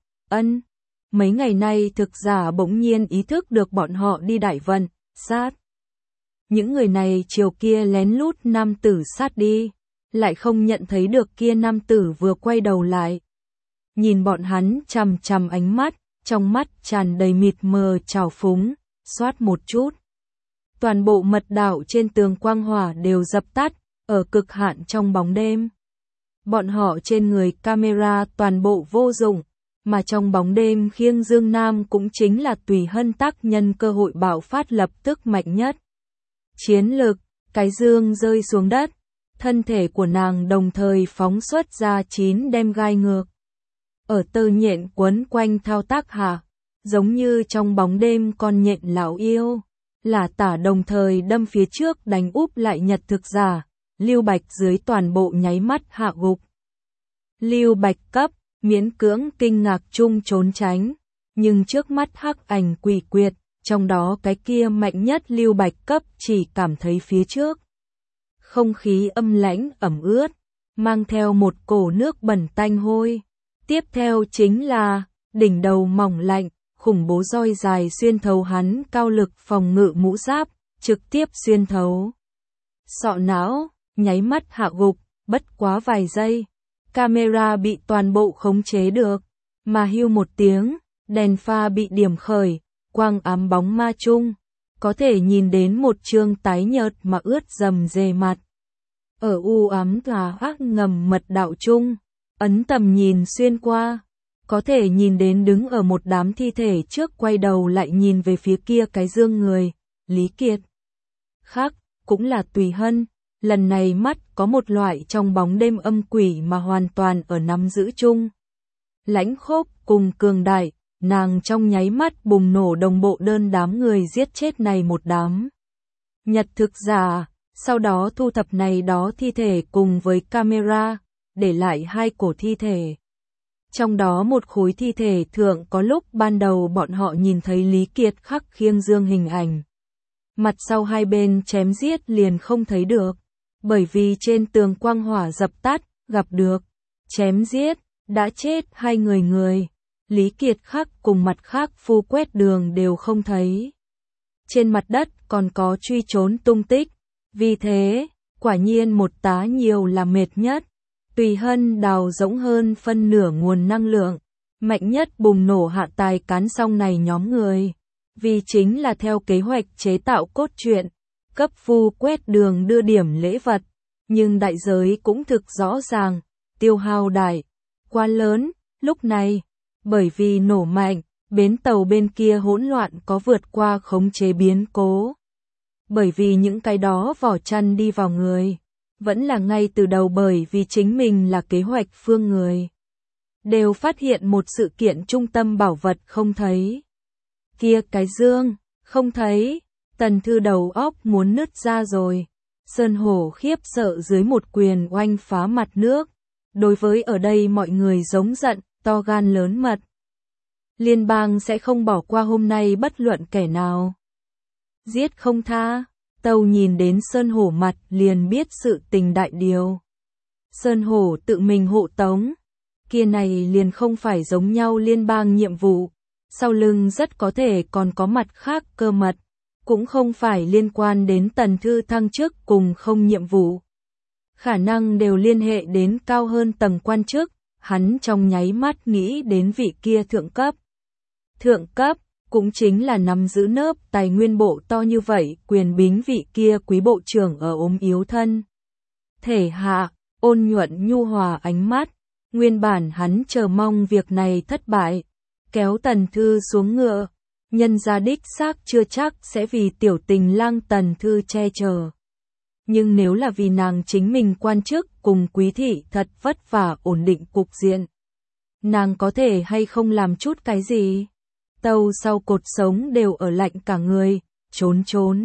Speaker 1: mấy ngày nay thực giả bỗng nhiên ý thức được bọn họ đi đại vận, sát. Những người này chiều kia lén lút nam tử sát đi, lại không nhận thấy được kia nam tử vừa quay đầu lại. Nhìn bọn hắn chằm chằm ánh mắt, trong mắt tràn đầy mịt mờ trào phúng, xoát một chút. Toàn bộ mật đạo trên tường quang hỏa đều dập tắt, ở cực hạn trong bóng đêm. Bọn họ trên người camera toàn bộ vô dụng, mà trong bóng đêm khiêng Dương Nam cũng chính là Tùy Hân tác nhân cơ hội bạo phát lập tức mạnh nhất. Chiến lực, cái dương rơi xuống đất, thân thể của nàng đồng thời phóng xuất ra 9 đem gai ngược. Ở tơ nhện quấn quanh thao tác hạ, giống như trong bóng đêm con nhện lão yêu, là tả đồng thời đâm phía trước đánh úp lại nhật thực giả, Lưu Bạch dưới toàn bộ nháy mắt hạ gục. Lưu Bạch cấp, miễn cưỡng kinh ngạc chung trốn tránh, nhưng trước mắt hắc ảnh quỷ quyệt, trong đó cái kia mạnh nhất Lưu Bạch cấp chỉ cảm thấy phía trước. Không khí âm lãnh ẩm ướt, mang theo một cổ nước bẩn tanh hôi. Tiếp theo chính là, đỉnh đầu mỏng lạnh, khủng bố roi dài xuyên thấu hắn cao lực phòng ngự mũ giáp, trực tiếp xuyên thấu. Sọ não, nháy mắt hạ gục, bất quá vài giây. Camera bị toàn bộ khống chế được, mà hưu một tiếng, đèn pha bị điểm khởi, quang ám bóng ma chung, có thể nhìn đến một trương tái nhợt mà ướt rầm rề mặt. Ở u ám tà ác ngầm mật đạo chung, ấn tầm nhìn xuyên qua, có thể nhìn đến đứng ở một đám thi thể trước quay đầu lại nhìn về phía kia cái dương người, Lý Kiệt. Khác, cũng là Tùy Hân, lần này mắt có một loại trong bóng đêm âm quỷ mà hoàn toàn ở nắm giữ chung. Lãnh khốc cùng cường đại, nàng trong nháy mắt bùng nổ đồng bộ đơn đám người giết chết này một đám. Nhật thực giả, sau đó thu thập này đó thi thể cùng với camera, để lại 2 cổ thi thể. Trong đó một khối thi thể thượng có lúc ban đầu bọn họ nhìn thấy Lý Kiệt khắc khiêng dương hình ảnh. Mặt sau hai bên chém giết liền không thấy được, bởi vì trên tường quang hỏa dập tắt, gặp được, chém giết, đã chết 2 người. Lý Kiệt khắc cùng mặt khác phu quét đường đều không thấy. Trên mặt đất còn có truy trốn tung tích, vì thế, quả nhiên một tá nhiều là mệt nhất. Tùy Hân đào rỗng hơn phân nửa nguồn năng lượng, mạnh nhất bùng nổ hạ tài cán xong này nhóm người. Vì chính là theo kế hoạch chế tạo cốt truyện, cấp phu quét đường đưa điểm lễ vật, nhưng đại giới cũng thực rõ ràng, tiêu hao đại, quá lớn, lúc này, bởi vì nổ mạnh, bến tàu bên kia hỗn loạn có vượt qua khống chế biến cố. Bởi vì những cái đó vỏ chăn đi vào người, vẫn là ngay từ đầu bởi vì chính mình là kế hoạch phương người. Đều phát hiện một sự kiện trung tâm bảo vật không thấy. Kia cái dương, không thấy, Tần Thư đầu óc muốn nứt ra rồi. Sơn Hổ khiếp sợ dưới một quyền oanh phá mặt nước. Đối với ở đây mọi người giống giận, to gan lớn mật. Liên bang sẽ không bỏ qua hôm nay bất luận kẻ nào. Giết không tha, Tâu nhìn đến Sơn Hổ mặt liền biết sự tình đại điều. Sơn Hổ tự mình hộ tống, kia này liền không phải giống nhau liên bang nhiệm vụ, sau lưng rất có thể còn có mặt khác cơ mật, cũng không phải liên quan đến Tần Thư thăng chức cùng không nhiệm vụ. Khả năng đều liên hệ đến cao hơn tầng quan chức, hắn trong nháy mắt nghĩ đến vị kia thượng cấp. Thượng cấp, cũng chính là nắm giữ nớp tài nguyên bộ to như vậy, quyền bính vị kia quý bộ trưởng ở ốm yếu thân. Thể hạ, ôn nhuận nhu hòa ánh mắt, nguyên bản hắn chờ mong việc này thất bại, kéo Tần Thư xuống ngựa, nhân gia đích xác chưa chắc sẽ vì tiểu tình lang Tần Thư che chở. Nhưng nếu là vì nàng chính mình quan chức cùng quý thị thật vất vả ổn định cục diện, nàng có thể hay không làm chút cái gì? Tâu sau cột sống đều ở lạnh cả người, trốn,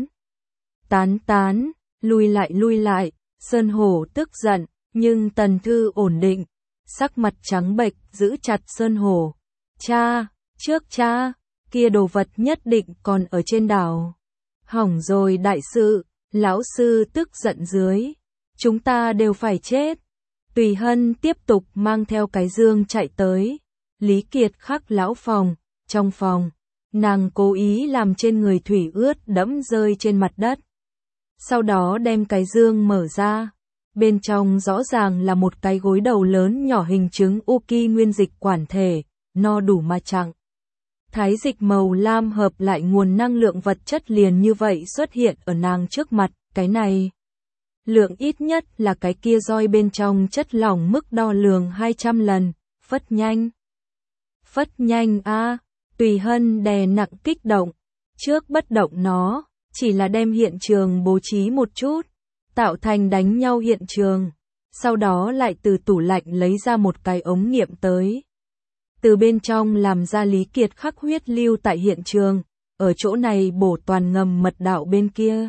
Speaker 1: tán, lui lại, Sơn Hổ tức giận, nhưng Tần Thư ổn định, sắc mặt trắng bệch, giữ chặt Sơn Hổ. Cha, trước cha, kia đồ vật nhất định còn ở trên đảo. Hỏng rồi đại sự, lão sư tức giận dưới. Chúng ta đều phải chết. Tùy Hân tiếp tục mang theo cái dương chạy tới. Lý Kiệt khắc lão phòng, trong phòng, nàng cố ý làm trên người thủy ướt đẫm rơi trên mặt đất. Sau đó đem cái dương mở ra. Bên trong rõ ràng là một cái gối đầu lớn nhỏ hình trứng Uki nguyên dịch quản thể, no đủ mà chẳng. Thái dịch màu lam hợp lại nguồn năng lượng vật chất liền như vậy xuất hiện ở nàng trước mặt, cái này. Lượng ít nhất là cái kia roi bên trong chất lỏng mức đo lường 200 lần, phất nhanh. Phất nhanh a, Tùy Hân đè nặng kích động, trước bất động nó, chỉ là đem hiện trường bố trí một chút, tạo thành đánh nhau hiện trường, sau đó lại từ tủ lạnh lấy ra một cái ống nghiệm tới. Từ bên trong làm ra Lý Kiệt khắc huyết lưu tại hiện trường, ở chỗ này bổ toàn ngầm mật đạo bên kia.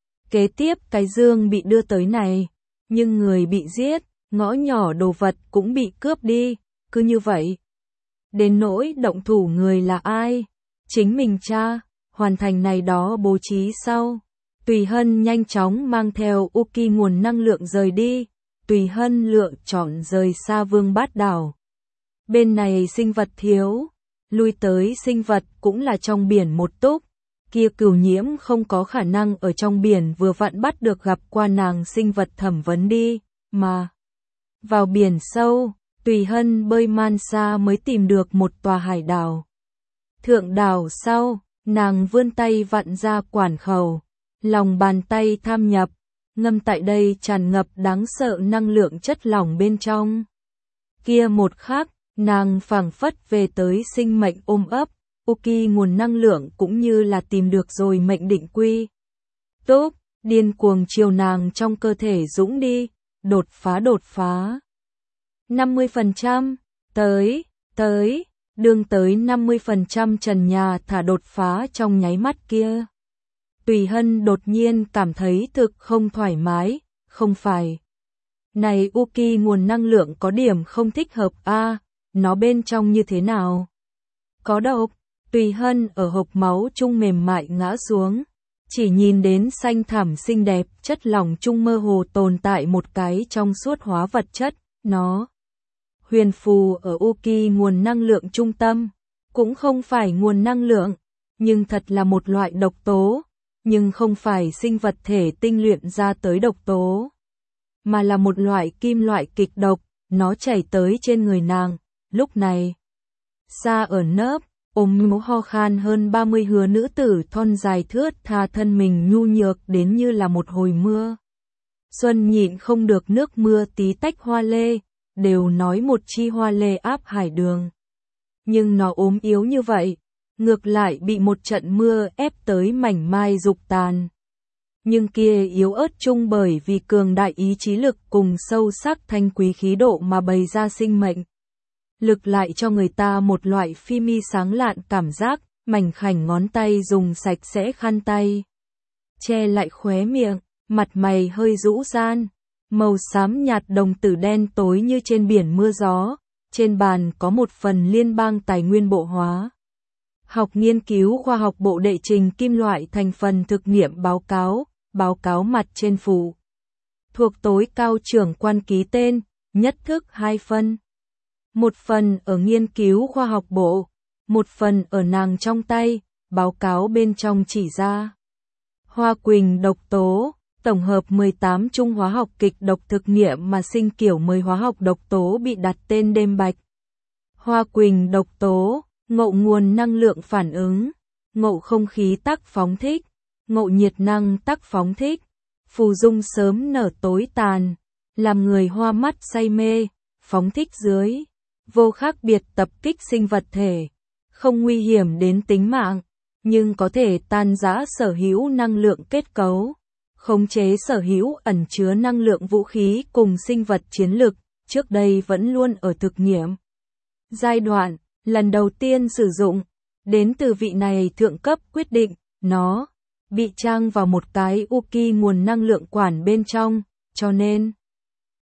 Speaker 1: Kế tiếp cái dương bị đưa tới này, nhưng người bị giết, ngõ nhỏ đồ vật cũng bị cướp đi, cứ như vậy. Đến nỗi động thủ người là ai? Chính mình cha, hoàn thành này đó bố trí sau. Tùy Hân nhanh chóng mang theo Uki nguồn năng lượng rời đi, Tùy Hân lựa chọn rời xa Vương Bát Đảo. Bên này sinh vật thiếu, lui tới sinh vật cũng là trong biển một túc, kia Cửu Nhiễm không có khả năng ở trong biển vừa vặn bắt được gặp qua nàng sinh vật thẩm vấn đi, mà vào biển sâu, Tùy Hân bơi man xa mới tìm được một tòa hải đảo. Thượng đảo sau, nàng vươn tay vặn ra quản khẩu, lòng bàn tay tham nhập, ngâm tại đây tràn ngập đáng sợ năng lượng chất lỏng bên trong. Kia một khắc, nàng phảng phất về tới sinh mệnh ôm ấp, Uki nguồn năng lượng cũng như là tìm được rồi mệnh định quy. Tốt, điên cuồng chiều nàng trong cơ thể dũng đi, đột phá. 50%, tới, đương tới 50% trần nhà thả đột phá trong nháy mắt kia. Tùy Hân đột nhiên cảm thấy thực không thoải mái, không phải. Này Uki nguồn năng lượng có điểm không thích hợp a, nó bên trong như thế nào? Có độc. Tùy Hân ở hộc máu chung mềm mại ngã xuống, chỉ nhìn đến xanh thẳm xinh đẹp, chất lỏng chung mơ hồ tồn tại một cái trong suốt hóa vật chất, nó huyền phù ở Uki nguồn năng lượng trung tâm, cũng không phải nguồn năng lượng, nhưng thật là một loại độc tố, nhưng không phải sinh vật thể tinh luyện ra tới độc tố, mà là một loại kim loại kịch độc, nó chảy tới trên người nàng, lúc này. Xa ở nớp, ôm máu ho khan hơn 30 hứa nữ tử thon dài thướt tha thân mình nhu nhược đến như là một hồi mưa. Xuân nhịn không được nước mưa tí tách hoa lê, đều nói một chi hoa lê áp hải đường. Nhưng nó ốm yếu như vậy, ngược lại bị một trận mưa ép tới mảnh mai rục tàn. Nhưng kia yếu ớt chung bởi vì cường đại ý chí lực cùng sâu sắc thanh quý khí độ mà bày ra sinh mệnh. Lực lại cho người ta một loại phi mi sáng lạn cảm giác, mảnh khảnh ngón tay dùng sạch sẽ khăn tay. Che lại khóe miệng, mặt mày hơi rũ gian, màu xám nhạt đồng tử đen tối như trên biển mưa gió, trên bàn có một phần liên bang tài nguyên bộ hóa. Học nghiên cứu khoa học bộ đệ trình kim loại thành phần thực nghiệm báo cáo mặt trên phủ. Thuộc tối cao trưởng quan ký tên, nhất thức 2 phân. Một phần ở nghiên cứu khoa học bộ, một phần ở nàng trong tay, báo cáo bên trong chỉ ra. Hoa quỳnh độc tố, tổng hợp 18 chung hóa học kịch độc thực nghiệm mà sinh kiểu 10 hóa học độc tố bị đặt tên đêm bạch. Hoa quỳnh độc tố, ngộ nguồn năng lượng phản ứng, ngộ không khí tắc phóng thích, ngộ nhiệt năng tắc phóng thích, phù dung sớm nở tối tàn, làm người hoa mắt say mê, phóng thích dưới. Vô khác biệt tập kích sinh vật thể, không nguy hiểm đến tính mạng, nhưng có thể tan rã sở hữu năng lượng kết cấu, khống chế sở hữu ẩn chứa năng lượng vũ khí cùng sinh vật chiến lực, trước đây vẫn luôn ở thực nghiệm. Giai đoạn, lần đầu tiên sử dụng, đến từ vị này thượng cấp quyết định, nó bị trang vào một cái Uki nguồn năng lượng quản bên trong, cho nên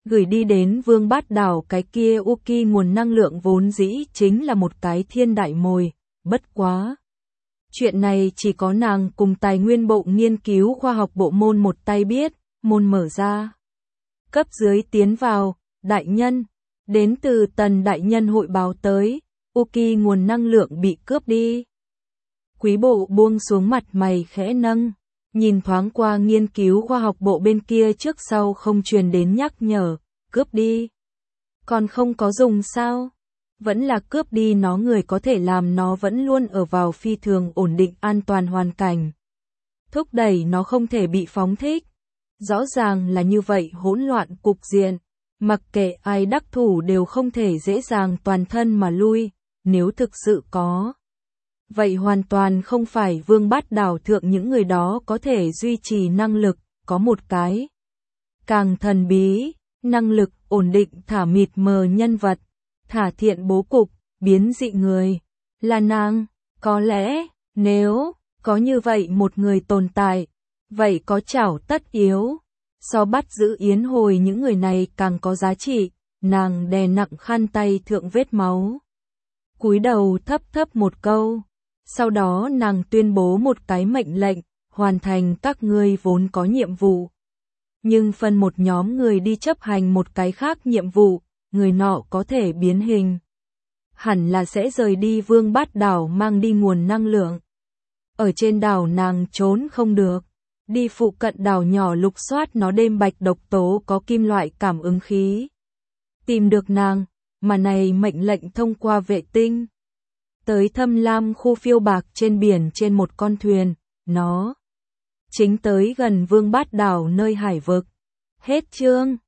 Speaker 1: gửi đi đến Vương Bát Đảo. Cái kia Uki nguồn năng lượng vốn dĩ chính là một cái thiên đại mồi, bất quá. Chuyện này chỉ có nàng cùng Tài nguyên bộ nghiên cứu khoa học bộ môn một tay biết, môn mở ra. Cấp dưới tiến vào, đại nhân, đến từ Tần đại nhân hội báo tới, Uki nguồn năng lượng bị cướp đi. Quý bộ buông xuống mặt mày khẽ nâng, nhìn thoáng qua nghiên cứu khoa học bộ bên kia trước sau không truyền đến nhắc nhở, cướp đi. Còn không có dùng sao? Vẫn là cướp đi nó, người có thể làm nó vẫn luôn ở vào phi thường ổn định an toàn hoàn cảnh. Thúc đẩy nó không thể bị phóng thích. Rõ ràng là như vậy hỗn loạn cục diện, mặc kệ ai đắc thủ đều không thể dễ dàng toàn thân mà lui, nếu thực sự có. Vậy hoàn toàn không phải Vương Bát Đảo thượng những người đó có thể duy trì năng lực, có một cái. Càng thần bí, năng lực ổn định thả mịt mờ nhân vật, thả thiện bố cục, biến dị người, là nàng. Có lẽ, nếu có như vậy một người tồn tại, vậy có chảo tất yếu. So bắt giữ Yến Hồi những người này càng có giá trị, nàng đè nặng khăn tay thượng vết máu. Cúi đầu thấp thấp một câu, sau đó nàng tuyên bố một cái mệnh lệnh, hoàn thành các ngươi vốn có nhiệm vụ. Nhưng phân một nhóm người đi chấp hành một cái khác nhiệm vụ, người nọ có thể biến hình. Hẳn là sẽ rời đi Vương Bát Đảo mang đi nguồn năng lượng. Ở trên đảo nàng trốn không được. Đi phụ cận đảo nhỏ lục soát nó, đêm bạch độc tố có kim loại cảm ứng khí. Tìm được nàng, mà này mệnh lệnh thông qua vệ tinh. Tới Thâm Lam khu phiêu bạc trên biển trên một con thuyền, nó chính tới gần Vương Bát Đảo nơi hải vực. Hết chương.